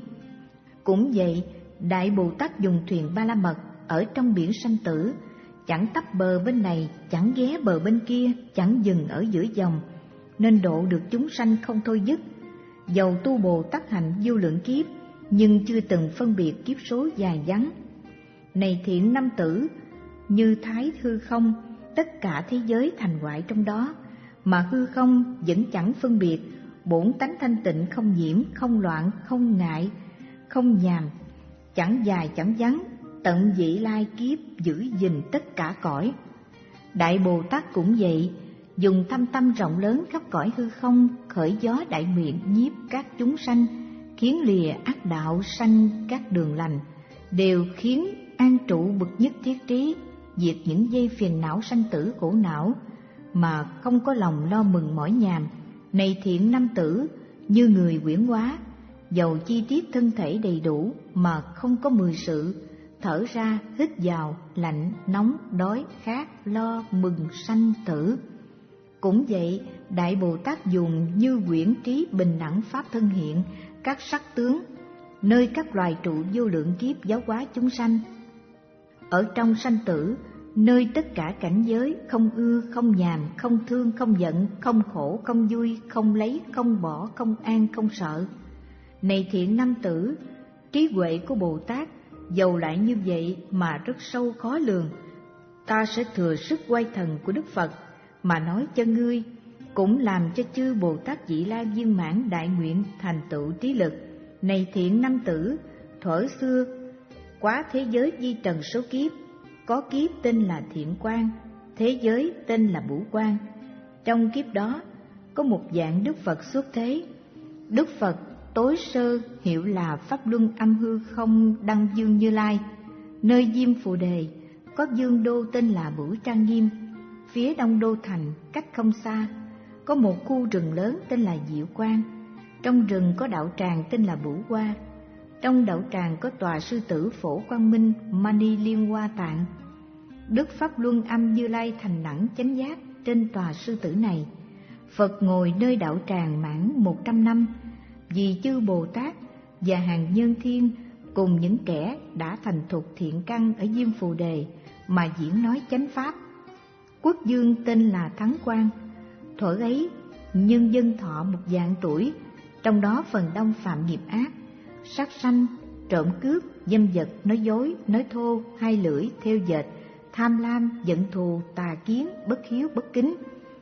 Cũng vậy, Đại Bồ Tát dùng thuyền Ba La Mật ở trong biển sanh tử, chẳng tấp bờ bên này, chẳng ghé bờ bên kia, chẳng dừng ở giữa dòng, nên độ được chúng sanh không thôi dứt. Dầu tu Bồ Tát hạnh vô lượng kiếp, nhưng chưa từng phân biệt kiếp số dài ngắn. Này thiện nam tử, như thái hư không, tất cả thế giới thành hoại trong đó, mà hư không vẫn chẳng phân biệt, bổn tánh thanh tịnh không nhiễm, không loạn, không ngại, không nhàm, chẳng dài chẳng vắng, tận vị lai kiếp giữ gìn tất cả cõi. Đại Bồ Tát cũng vậy, dùng thâm tâm rộng lớn khắp cõi hư không, khởi gió đại nguyện nhiếp các chúng sanh, khiến lìa ác đạo sanh các đường lành, đều khiến an trụ bậc nhất thiết trí, diệt những dây phiền não sanh tử khổ não, mà không có lòng lo mừng mỏi nhàm. Này thiện nam tử, như người quyển hóa, dầu chi tiết thân thể đầy đủ mà không có mười sự, thở ra hít vào, lạnh nóng đói khát lo mừng sanh tử. Cũng vậy, Đại Bồ Tát dùng như quyển trí bình đẳng pháp thân hiện các sắc tướng, nơi các loài trụ vô lượng kiếp giáo hóa chúng sanh. Ở trong sanh tử, nơi tất cả cảnh giới, không ưa, không nhàm, không thương, không giận, không khổ, không vui, không lấy, không bỏ, không an, không sợ. Này thiện nam tử, trí huệ của Bồ Tát dầu lại như vậy mà rất sâu khó lường. Ta sẽ thừa sức oai thần của Đức Phật mà nói cho ngươi, cũng làm cho chư Bồ Tát Vị La viên mãn đại nguyện thành tựu trí lực. Này thiện nam tử, thuở xưa quá thế giới di trần số kiếp, có kiếp tên là Thiện Quang, thế giới tên là Bửu Quang. Trong kiếp đó có một dạng Đức Phật xuất thế. Đức Phật tối sơ hiệu là Pháp Luân Âm Hư Không Đăng Dương Như Lai. Nơi Diêm Phù Đề có dương đô tên là Bửu Trang Nghiêm. Phía đông đô thành cách không xa có một khu rừng lớn tên là Diệu Quang. Trong rừng có đạo tràng tên là Bửu Hoa. Trong đạo tràng có tòa sư tử Phổ Quang Minh Mani Liên Hoa Tạng. Đức Pháp Luân Âm Như Lai thành đẳng chánh giác trên tòa sư tử này. Phật ngồi nơi đạo tràng mãn một trăm năm, vì chư Bồ Tát và hàng nhân thiên cùng những kẻ đã thành thục thiện căn ở Diêm Phù Đề mà diễn nói chánh pháp. Quốc vương tên là Thắng Quang. Thuở ấy nhân dân thọ một vạn tuổi, trong đó phần đông phạm nghiệp ác, sát sanh, trộm cướp, dâm vật, nói dối, nói thô, hai lưỡi, theo dệt, tham lam, giận thù, tà kiến, bất hiếu, bất kính.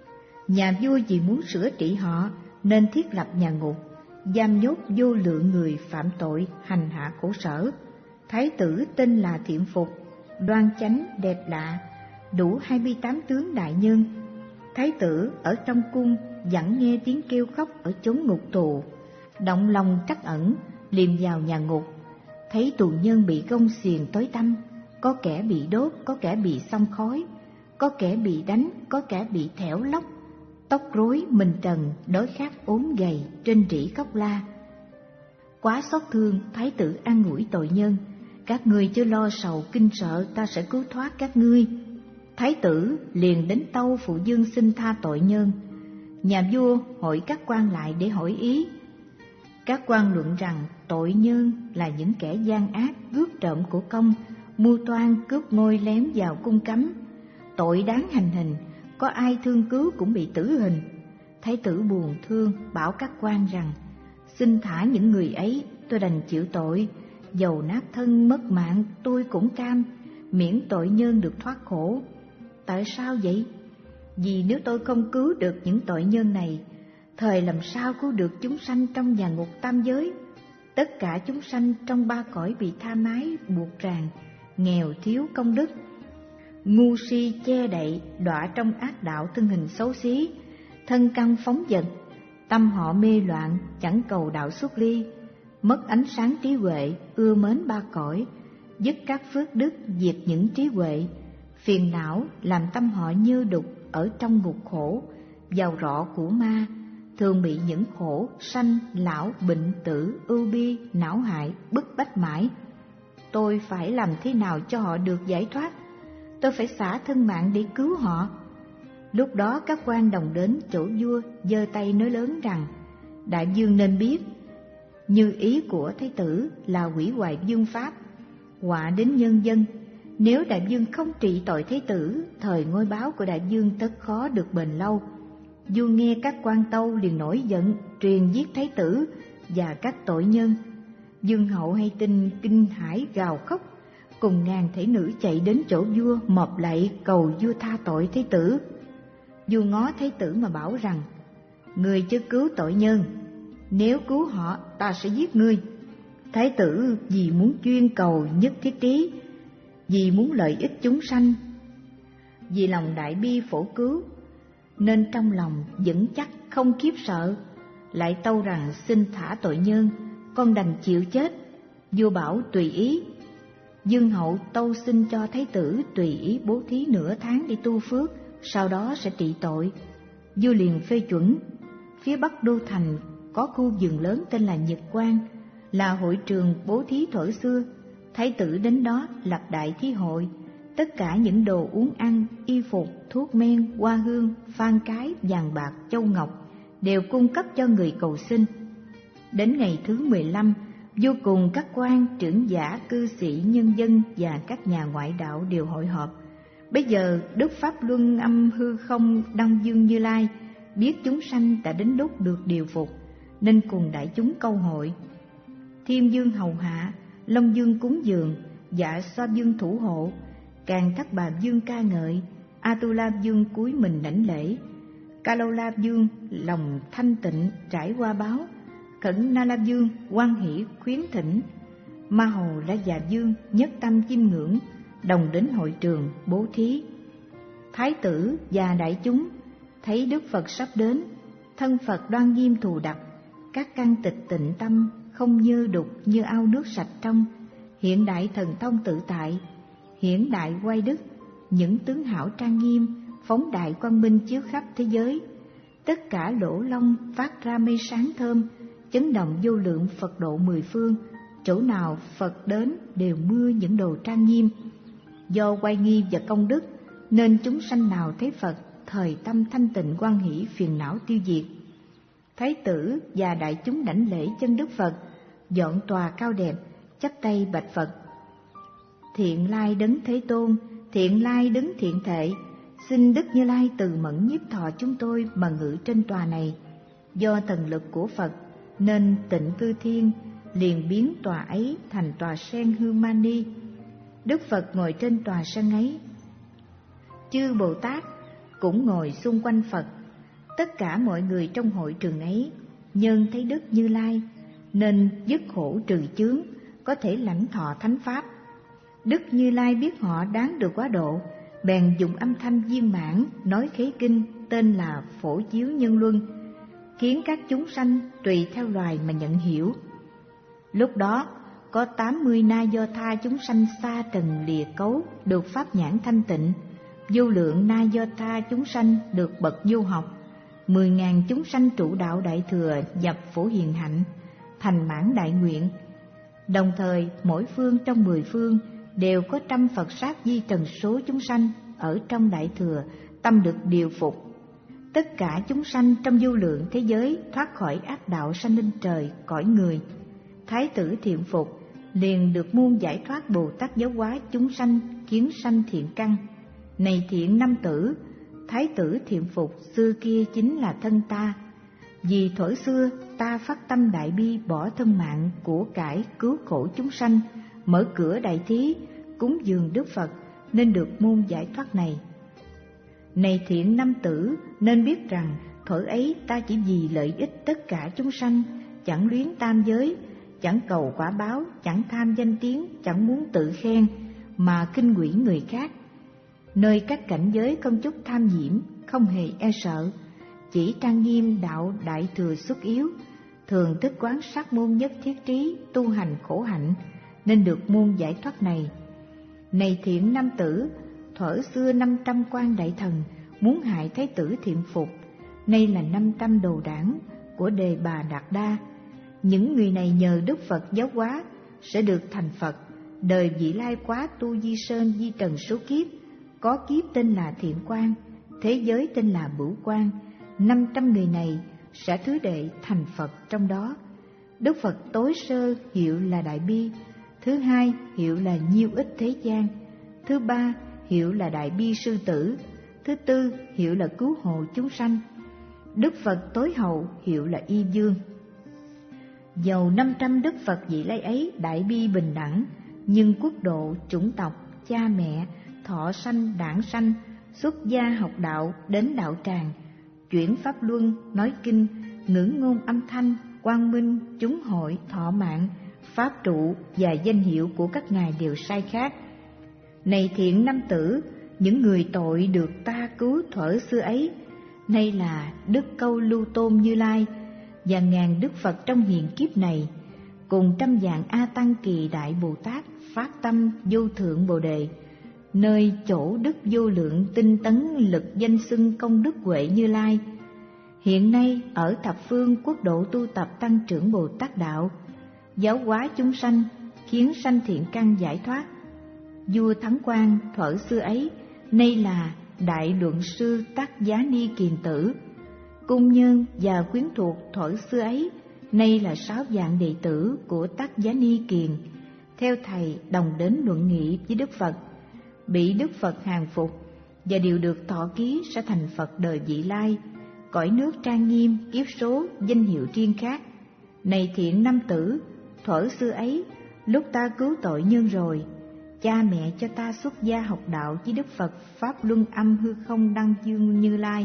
Nhà vua vì muốn sửa trị họ nên thiết lập nhà ngục, giam nhốt vô lượng người phạm tội, hành hạ khổ sở. Thái tử tên là Thiện Phục, đoan chánh, đẹp lạ, đủ hai mươi tám tướng đại nhân. Thái tử ở trong cung vẫn nghe tiếng kêu khóc ở chốn ngục tù, động lòng trắc ẩn, liềm vào nhà ngục. Thấy tù nhân bị gông xiềng tối tăm, có kẻ bị đốt, có kẻ bị xông khói, có kẻ bị đánh, có kẻ bị thẻo lóc, tóc rối, mình trần, đói khát ốm gầy, trên rỉ khóc la. Quá xót thương, thái tử an ủi tội nhân: các ngươi chớ lo sầu kinh sợ, ta sẽ cứu thoát các ngươi. Thái tử liền đến tâu phụ dương xin tha tội nhân. Nhà vua hỏi các quan lại để hỏi ý. Các quan luận rằng tội nhân là những kẻ gian ác, cướp trộm của công, mưu toan cướp ngôi lén vào cung cấm, tội đáng hành hình, có ai thương cứu cũng bị tử hình. Thái tử buồn thương bảo các quan rằng: xin thả những người ấy, tôi đành chịu tội, dầu nát thân mất mạng tôi cũng cam, miễn tội nhân được thoát khổ. Tại sao vậy? Vì nếu tôi không cứu được những tội nhân này, thời làm sao cứu được chúng sanh trong nhà ngục tam giới? Tất cả chúng sanh trong ba cõi bị tha mái buộc ràng, nghèo thiếu công đức, ngu si che đậy, đọa trong ác đạo thân hình xấu xí, thân căn phóng dật, tâm họ mê loạn, chẳng cầu đạo xuất ly, mất ánh sáng trí huệ, ưa mến ba cõi, dứt các phước đức, diệt những trí huệ, phiền não làm tâm họ nhơ đục ở trong ngục khổ, vào rọ của ma, thường bị những khổ sanh lão bệnh tử, ưu bi, não hại, bức bách mãi. Tôi phải làm thế nào cho họ được giải thoát? Tôi phải xả thân mạng để cứu họ. Lúc đó các quan đồng đến chỗ vua, giơ tay nói lớn rằng: đại vương nên biết, như ý của thái tử là hủy hoại vương pháp, họa đến nhân dân. Nếu đại vương không trị tội thái tử, thời ngôi báo của đại vương tất khó được bền lâu. Vua nghe các quan tâu liền nổi giận, truyền giết thái tử và các tội nhân. Vương hậu hay tin kinh hãi gào khóc, cùng ngàn thể nữ chạy đến chỗ vua mọp lạy cầu vua tha tội thái tử. Vua ngó thái tử mà bảo rằng: ngươi chớ cứu tội nhân, nếu cứu họ ta sẽ giết ngươi. Thái tử vì muốn chuyên cầu nhất thiết trí, vì muốn lợi ích chúng sanh, vì lòng đại bi phổ cứu, nên trong lòng vững chắc không khiếp sợ, lại tâu rằng xin thả tội nhân, con đành chịu chết. Vua bảo tùy ý. Dương hậu tâu xin cho thái tử tùy ý bố thí nửa tháng đi tu phước, sau đó sẽ trị tội. Vua liền phê chuẩn. Phía bắc đô thành có khu vườn lớn tên là Nhật Quan, là hội trường bố thí thuở xưa. Thái tử đến đó lập đại thí hội, tất cả những đồ uống ăn, y phục, thuốc men, hoa hương, phan cái, vàng bạc, châu ngọc đều cung cấp cho người cầu xin. Đến ngày thứ mười lăm, vua cùng các quan, trưởng giả, cư sĩ, nhân dân và các nhà ngoại đạo đều hội họp. Bây giờ Đức Pháp Luân Âm Hư Không Đăng Dương Như Lai biết chúng sanh đã đến lúc được điều phục, nên cùng đại chúng câu hội. Thiên Dương hầu hạ, Long Dương cúng dường, Dạ Xoa Dương thủ hộ, Càng Thắt Bà Dương ca ngợi, Atula Dương cúi mình đảnh lễ, Ca Lâu La Dương lòng thanh tịnh trải qua báo, Khẩn Na La Dương hoan hỷ khuyến thỉnh, Ma Hầu La Già Dương nhất tâm chiêm ngưỡng, đồng đến hội trường bố thí. Thái tử và đại chúng thấy Đức Phật sắp đến, thân Phật đoan nghiêm thù đặc, các căn tịch tịnh tâm không nhơ đục như ao nước sạch trong, hiện đại thần thông tự tại, hiển đại oai đức, những tướng hảo trang nghiêm, phóng đại quang minh chiếu khắp thế giới. Tất cả lỗ long phát ra mây sáng thơm, chấn động vô lượng Phật độ mười phương, chỗ nào Phật đến đều mưa những đồ trang nghiêm. Do oai nghi và công đức nên chúng sanh nào thấy Phật thời tâm thanh tịnh hoan hỷ, phiền não tiêu diệt. Thái tử và đại chúng đảnh lễ chân Đức Phật, dọn tòa cao đẹp, chắp tay bạch Phật: Thiện lai đấng Thế Tôn, thiện lai đấng thiện thệ, xin Đức Như Lai từ mẫn nhiếp thọ chúng tôi mà ngự trên tòa này. Do thần lực của Phật nên Tịnh Cư Thiên liền biến tòa ấy thành tòa sen hương mani. Đức Phật ngồi trên tòa sen ấy, chư Bồ Tát cũng ngồi xung quanh Phật. Tất cả mọi người trong hội trường ấy nhân thấy Đức Như Lai nên dứt khổ trừ chướng, có thể lãnh thọ thánh pháp. Đức Như Lai biết họ đáng được quá độ, bèn dùng âm thanh viên mãn nói khế kinh tên là Phổ Chiếu Nhân Luân, khiến các chúng sanh tùy theo loài mà nhận hiểu. Lúc đó có tám mươi na do tha chúng sanh xa trần lìa cấu được pháp nhãn thanh tịnh, vô lượng na do tha chúng sanh được bậc vô học, mười ngàn chúng sanh trụ đạo đại thừa nhập phổ hiền hạnh, thành mãn đại nguyện. Đồng thời mỗi phương trong mười phương đều có trăm Phật sát di trần số chúng sanh ở trong đại thừa tâm được điều phục. Tất cả chúng sanh trong vô lượng thế giới thoát khỏi ác đạo sanh lên trời cõi người. Thái tử thiện phục liền được muôn giải thoát Bồ Tát giáo hóa chúng sanh kiến sanh thiện căn. Này thiện nam tử, Thái tử thiện phục xưa kia chính là thân ta. Vì thuở xưa ta phát tâm đại bi, bỏ thân mạng của cải cứu khổ chúng sanh, mở cửa đại thí cúng dường Đức Phật nên được môn giải thoát này. Này thiện nam tử, nên biết rằng thuở ấy ta chỉ vì lợi ích tất cả chúng sanh, chẳng luyến tam giới, chẳng cầu quả báo, chẳng tham danh tiếng, chẳng muốn tự khen mà khinh hủy người khác. Nơi các cảnh giới không chút tham nhiễm, không hề e sợ, chỉ trang nghiêm đạo đại thừa xuất yếu, thường thức quán sát môn nhất thiết trí, tu hành khổ hạnh nên được môn giải thoát này. Này thiện nam tử, thuở xưa năm trăm quan đại thần muốn hại Thái tử thiện phục, nay là năm trăm đồ đảng của Đề Bà Đạt Đa. Những người này nhờ Đức Phật giáo hóa sẽ được thành Phật, đời vị lai quá tu di sơn di trần số kiếp, có kiếp tên là thiện quan, thế giới tên là bửu quan. Năm trăm người này sẽ thứ đệ thành Phật trong đó. Đức Phật tối sơ hiệu là Đại Bi, thứ hai hiệu là Nhiêu Ích Thế Gian, thứ ba hiệu là Đại Bi Sư Tử, thứ tư hiệu là Cứu Hộ Chúng Sanh. Đức Phật tối hậu hiệu là Y Dương. Dầu năm trăm Đức Phật vị lai ấy đại bi bình đẳng, nhưng quốc độ, chủng tộc, cha mẹ, thọ sanh, đản sanh, xuất gia học đạo đến đạo tràng, chuyển pháp luân, nói kinh, ngữ ngôn âm thanh, quang minh, chúng hội, thọ mạng, pháp trụ và danh hiệu của các ngài đều sai khác. Này thiện nam tử, những người tội được ta cứu thuở xưa ấy nay là Đức Câu Lưu Tôn Như Lai và ngàn Đức Phật trong hiện kiếp này, cùng trăm vạn A Tăng Kỳ Đại Bồ Tát phát tâm vô thượng Bồ Đề, nơi chỗ Đức vô lượng tinh tấn lực danh xưng công đức huệ Như Lai, hiện nay ở thập phương quốc độ tu tập tăng trưởng Bồ Tát đạo, giáo hóa chúng sanh, khiến sanh thiện căn giải thoát. Vua Thắng Quan thuở xưa ấy, nay là Đại Luận Sư Tác Giá Ni Kiền Tử. Cung nhân và quyến thuộc thuở xưa ấy, nay là sáu vạn đệ tử của Tác Giá Ni Kiền, theo thầy đồng đến luận nghị với Đức Phật, bị Đức Phật hàng phục và đều được thọ ký sẽ thành Phật đời vị lai, cõi nước trang nghiêm, kiếp số, danh hiệu riêng khác. Này thiện nam tử, thuở xưa ấy, lúc ta cứu tội nhân rồi, cha mẹ cho ta xuất gia học đạo với Đức Phật Pháp Luân Âm Hư Không Đăng Dương Như Lai.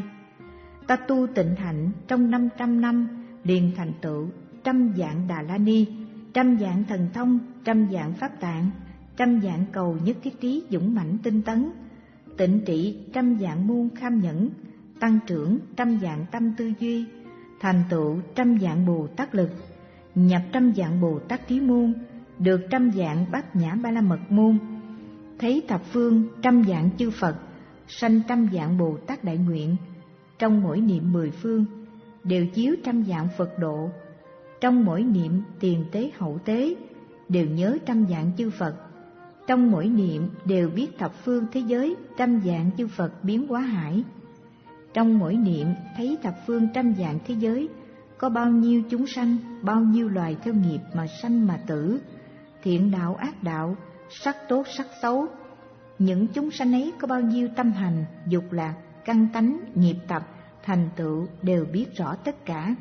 Ta tu tịnh hạnh trong năm trăm năm, liền thành tựu trăm vạn Đà La Ni, trăm vạn thần thông, trăm vạn pháp tạng, trăm vạn cầu nhất thiết trí dũng mãnh tinh tấn, tịnh trị trăm vạn môn kham nhẫn, tăng trưởng trăm vạn tâm tư duy, thành tựu trăm vạn Bồ Tát lực, nhập trăm vạn Bồ Tát trí môn, được trăm vạn bát nhã ba la mật môn, thấy thập phương trăm vạn chư Phật, sanh trăm vạn Bồ Tát đại nguyện, trong mỗi niệm mười phương đều chiếu trăm vạn Phật độ, trong mỗi niệm tiền tế hậu tế đều nhớ trăm vạn chư Phật, trong mỗi niệm đều biết thập phương thế giới trăm vạn chư Phật biến hóa hải, trong mỗi niệm thấy thập phương trăm vạn thế giới có bao nhiêu chúng sanh, bao nhiêu loài theo nghiệp mà sanh mà tử, thiện đạo ác đạo, sắc tốt sắc xấu. Những chúng sanh ấy có bao nhiêu tâm hành, dục lạc, căn tánh, nghiệp tập, thành tựu đều biết rõ tất cả.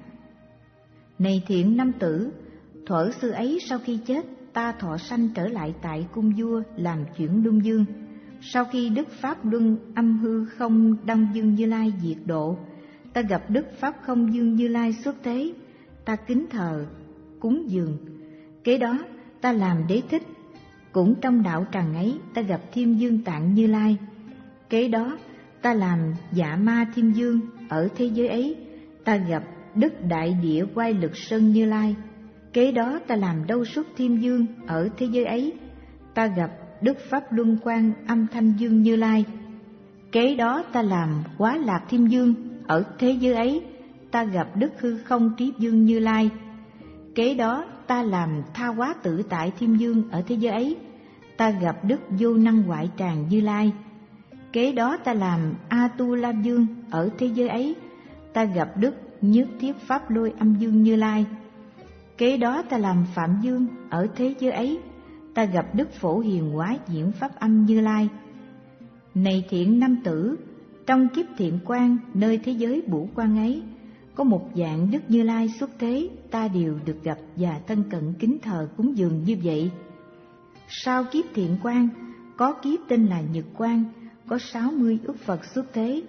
Này thiện nam tử, thuở xưa ấy sau khi chết, ta thọ sanh trở lại tại cung vua làm chuyển luân dương. Sau khi Đức Pháp Luân Âm Hư Không Đăng Dương Như Lai diệt độ, ta gặp Đức Pháp Không Dương Như Lai xuất thế, ta kính thờ, cúng dường. Kế đó ta làm đế thích, cũng trong đạo tràng ấy ta gặp Thiên Dương Tạng Như Lai. Kế đó ta làm Dạ Ma Thiên Dương, ở thế giới ấy ta gặp Đức Đại Địa Quay Lực Sơn Như Lai. Kế đó ta làm Đâu Xuất Thiên Dương, ở thế giới ấy ta gặp Đức Pháp Luân Quang Âm Thanh Dương Như Lai. Kế đó ta làm Quá Lạc Thiên Dương, ở thế giới ấy ta gặp Đức Hư Không Trí Dương Như Lai. Kế đó ta làm Tha Hóa Tự Tại Thiên Dương, ở thế giới ấy ta gặp Đức Vô Năng Hoại Tràng Như Lai. Kế đó ta làm A Tu La Dương, ở thế giới ấy ta gặp Đức Nhất Thiết Pháp Lôi Âm Dương Như Lai. Kế đó ta làm Phạm Dương, ở thế giới ấy ta gặp Đức Phổ Hiền Hóa Diễn Pháp Âm Như Lai. Này thiện nam tử, trong kiếp thiện quan nơi thế giới Bửu Quan ấy, có một dạng Đức Như Lai xuất thế, ta đều được gặp và thân cận kính thờ cúng dường như vậy. Sau kiếp thiện quan, có kiếp tên là Nhật Quan, có sáu mươi ức Phật xuất thế.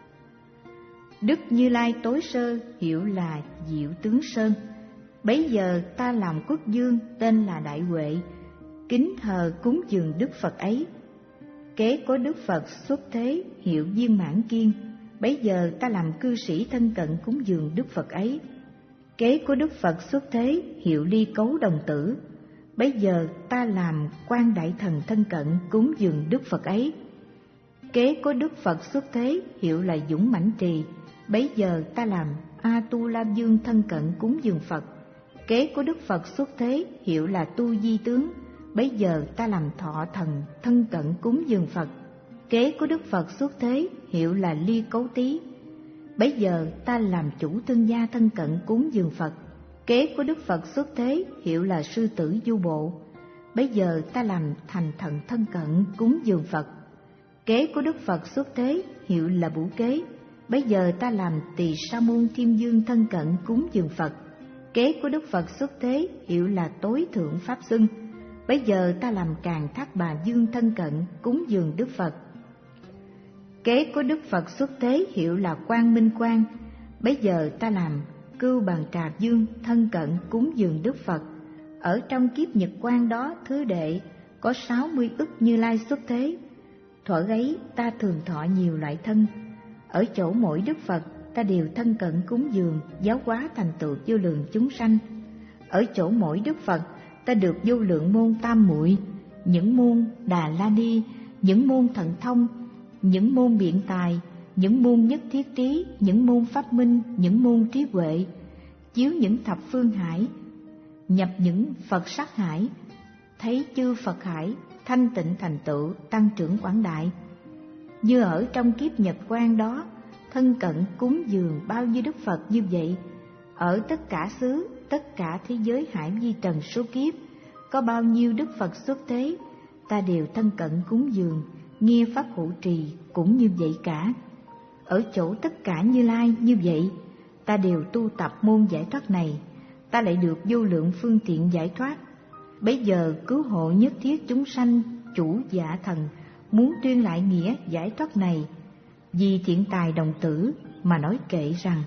Đức Như Lai tối sơ hiệu là Diệu Tướng Sơn. Bấy giờ ta làm quốc dương tên là Đại Huệ, kính thờ cúng dường Đức Phật ấy. Kế có Đức Phật xuất thế hiệu Viên Mãn Kiên, bấy giờ ta làm cư sĩ thân cận cúng dường Đức Phật ấy. Kế có Đức Phật xuất thế hiệu Ly Cấu Đồng Tử, bấy giờ ta làm Quan Đại Thần thân cận cúng dường Đức Phật ấy. Kế có Đức Phật xuất thế hiệu là Dũng Mãnh Trì, bấy giờ ta làm A Tu La Dương thân cận cúng dường Phật. Kế có Đức Phật xuất thế hiệu là Tu Di Tướng, bấy giờ ta làm Thọ Thần thân cận cúng dường Phật. Kế có Đức Phật xuất thế hiệu là Ly Cấu Tý, bấy giờ ta làm Chủ Tương Gia thân cận cúng dường Phật. Kế có Đức Phật xuất thế hiệu là Sư Tử Du Bộ, bấy giờ ta làm Thành Thần thân cận cúng dường Phật. Kế của Đức Phật xuất thế hiệu là Bửu Kế, bấy giờ ta làm Tỳ Sa Môn Thiên Dương thân cận cúng dường Phật. Kế của Đức Phật xuất thế hiệu là Tối Thượng Pháp Xưng, bấy giờ ta làm Càn Thác Bà Dương thân cận cúng dường Đức Phật. Kế của Đức Phật xuất thế hiệu là Quang Minh Quang, bấy giờ ta làm Cưu Bàn Trà Dương thân cận cúng dường Đức Phật. Ở trong kiếp Nhật Quang đó thứ đệ có sáu mươi ức Như Lai xuất thế. Thuở ấy ta thường thọ nhiều loại thân, ở chỗ mỗi Đức Phật ta đều thân cận cúng dường, giáo hóa thành tựu vô lượng chúng sanh. Ở chỗ mỗi Đức Phật, ta được vô lượng môn tam muội, những môn Đà La Ni, những môn thần thông, những môn biện tài, những môn nhất thiết trí, những môn pháp minh, những môn trí huệ, chiếu những thập phương hải, nhập những Phật sắc hải, thấy chư Phật hải, thanh tịnh thành tựu, tăng trưởng quảng đại. Như ở trong kiếp Nhật Quang đó, thân cận cúng dường bao nhiêu Đức Phật như vậy, ở tất cả xứ, tất cả thế giới hải vi trần số kiếp, có bao nhiêu Đức Phật xuất thế, ta đều thân cận cúng dường, nghe pháp hộ trì cũng như vậy cả. Ở chỗ tất cả Như Lai như vậy, ta đều tu tập môn giải thoát này, ta lại được vô lượng phương tiện giải thoát. Bấy giờ cứu hộ nhất thiết chúng sanh, chủ dạ thần muốn tuyên lại nghĩa giải thoát này, vì thiện tài đồng tử mà nói kệ rằng: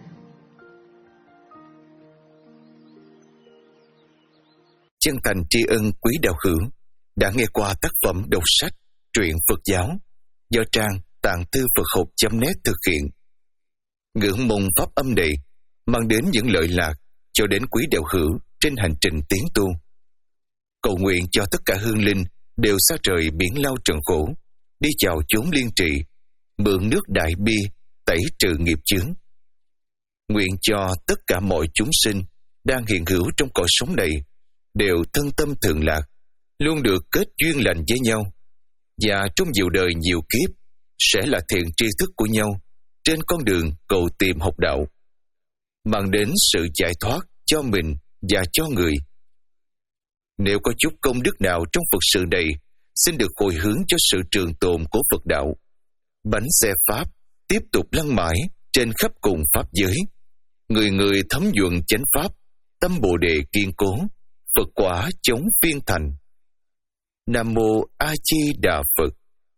chân thành tri ân quý đạo hữu đã nghe qua tác phẩm đọc sách truyện Phật giáo do trang tạng thư Phật học chấm net thực hiện. Ngưỡng mong pháp âm này mang đến những lợi lạc cho đến quý đạo hữu trên hành trình tiến tu. Cầu nguyện cho tất cả hương linh đều xa trời biển lao trần khổ, đi vào chốn liên trì, mượn nước đại bi tẩy trừ nghiệp chướng. Nguyện cho tất cả mọi chúng sinh đang hiện hữu trong cõi sống này đều thân tâm thường lạc, luôn được kết duyên lành với nhau, và trong nhiều đời nhiều kiếp sẽ là thiện tri thức của nhau trên con đường cầu tìm học đạo, mang đến sự giải thoát cho mình và cho người. Nếu có chút công đức nào trong Phật sự này, xin được hồi hướng cho sự trường tồn của Phật đạo. Bánh xe Pháp tiếp tục lăn mãi trên khắp cùng Pháp giới. Người người thấm nhuận chánh Pháp, tâm Bồ Đề kiên cố, Phật quả chống phiên thành. Nam Mô A Di Đà Phật.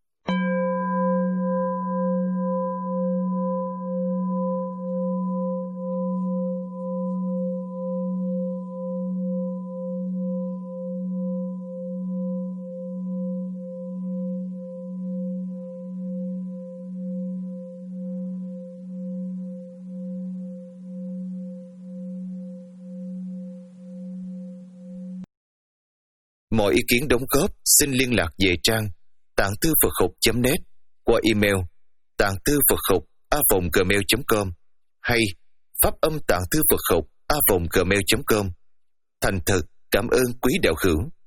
Mọi ý kiến đóng góp xin liên lạc về trang tạng thư Phật học chấm net qua email tạng thư Phật học a vòng gmail chấm com hay pháp âm tạng thư Phật học a vòng gmail chấm com. Thành thật cảm ơn quý đạo hữu.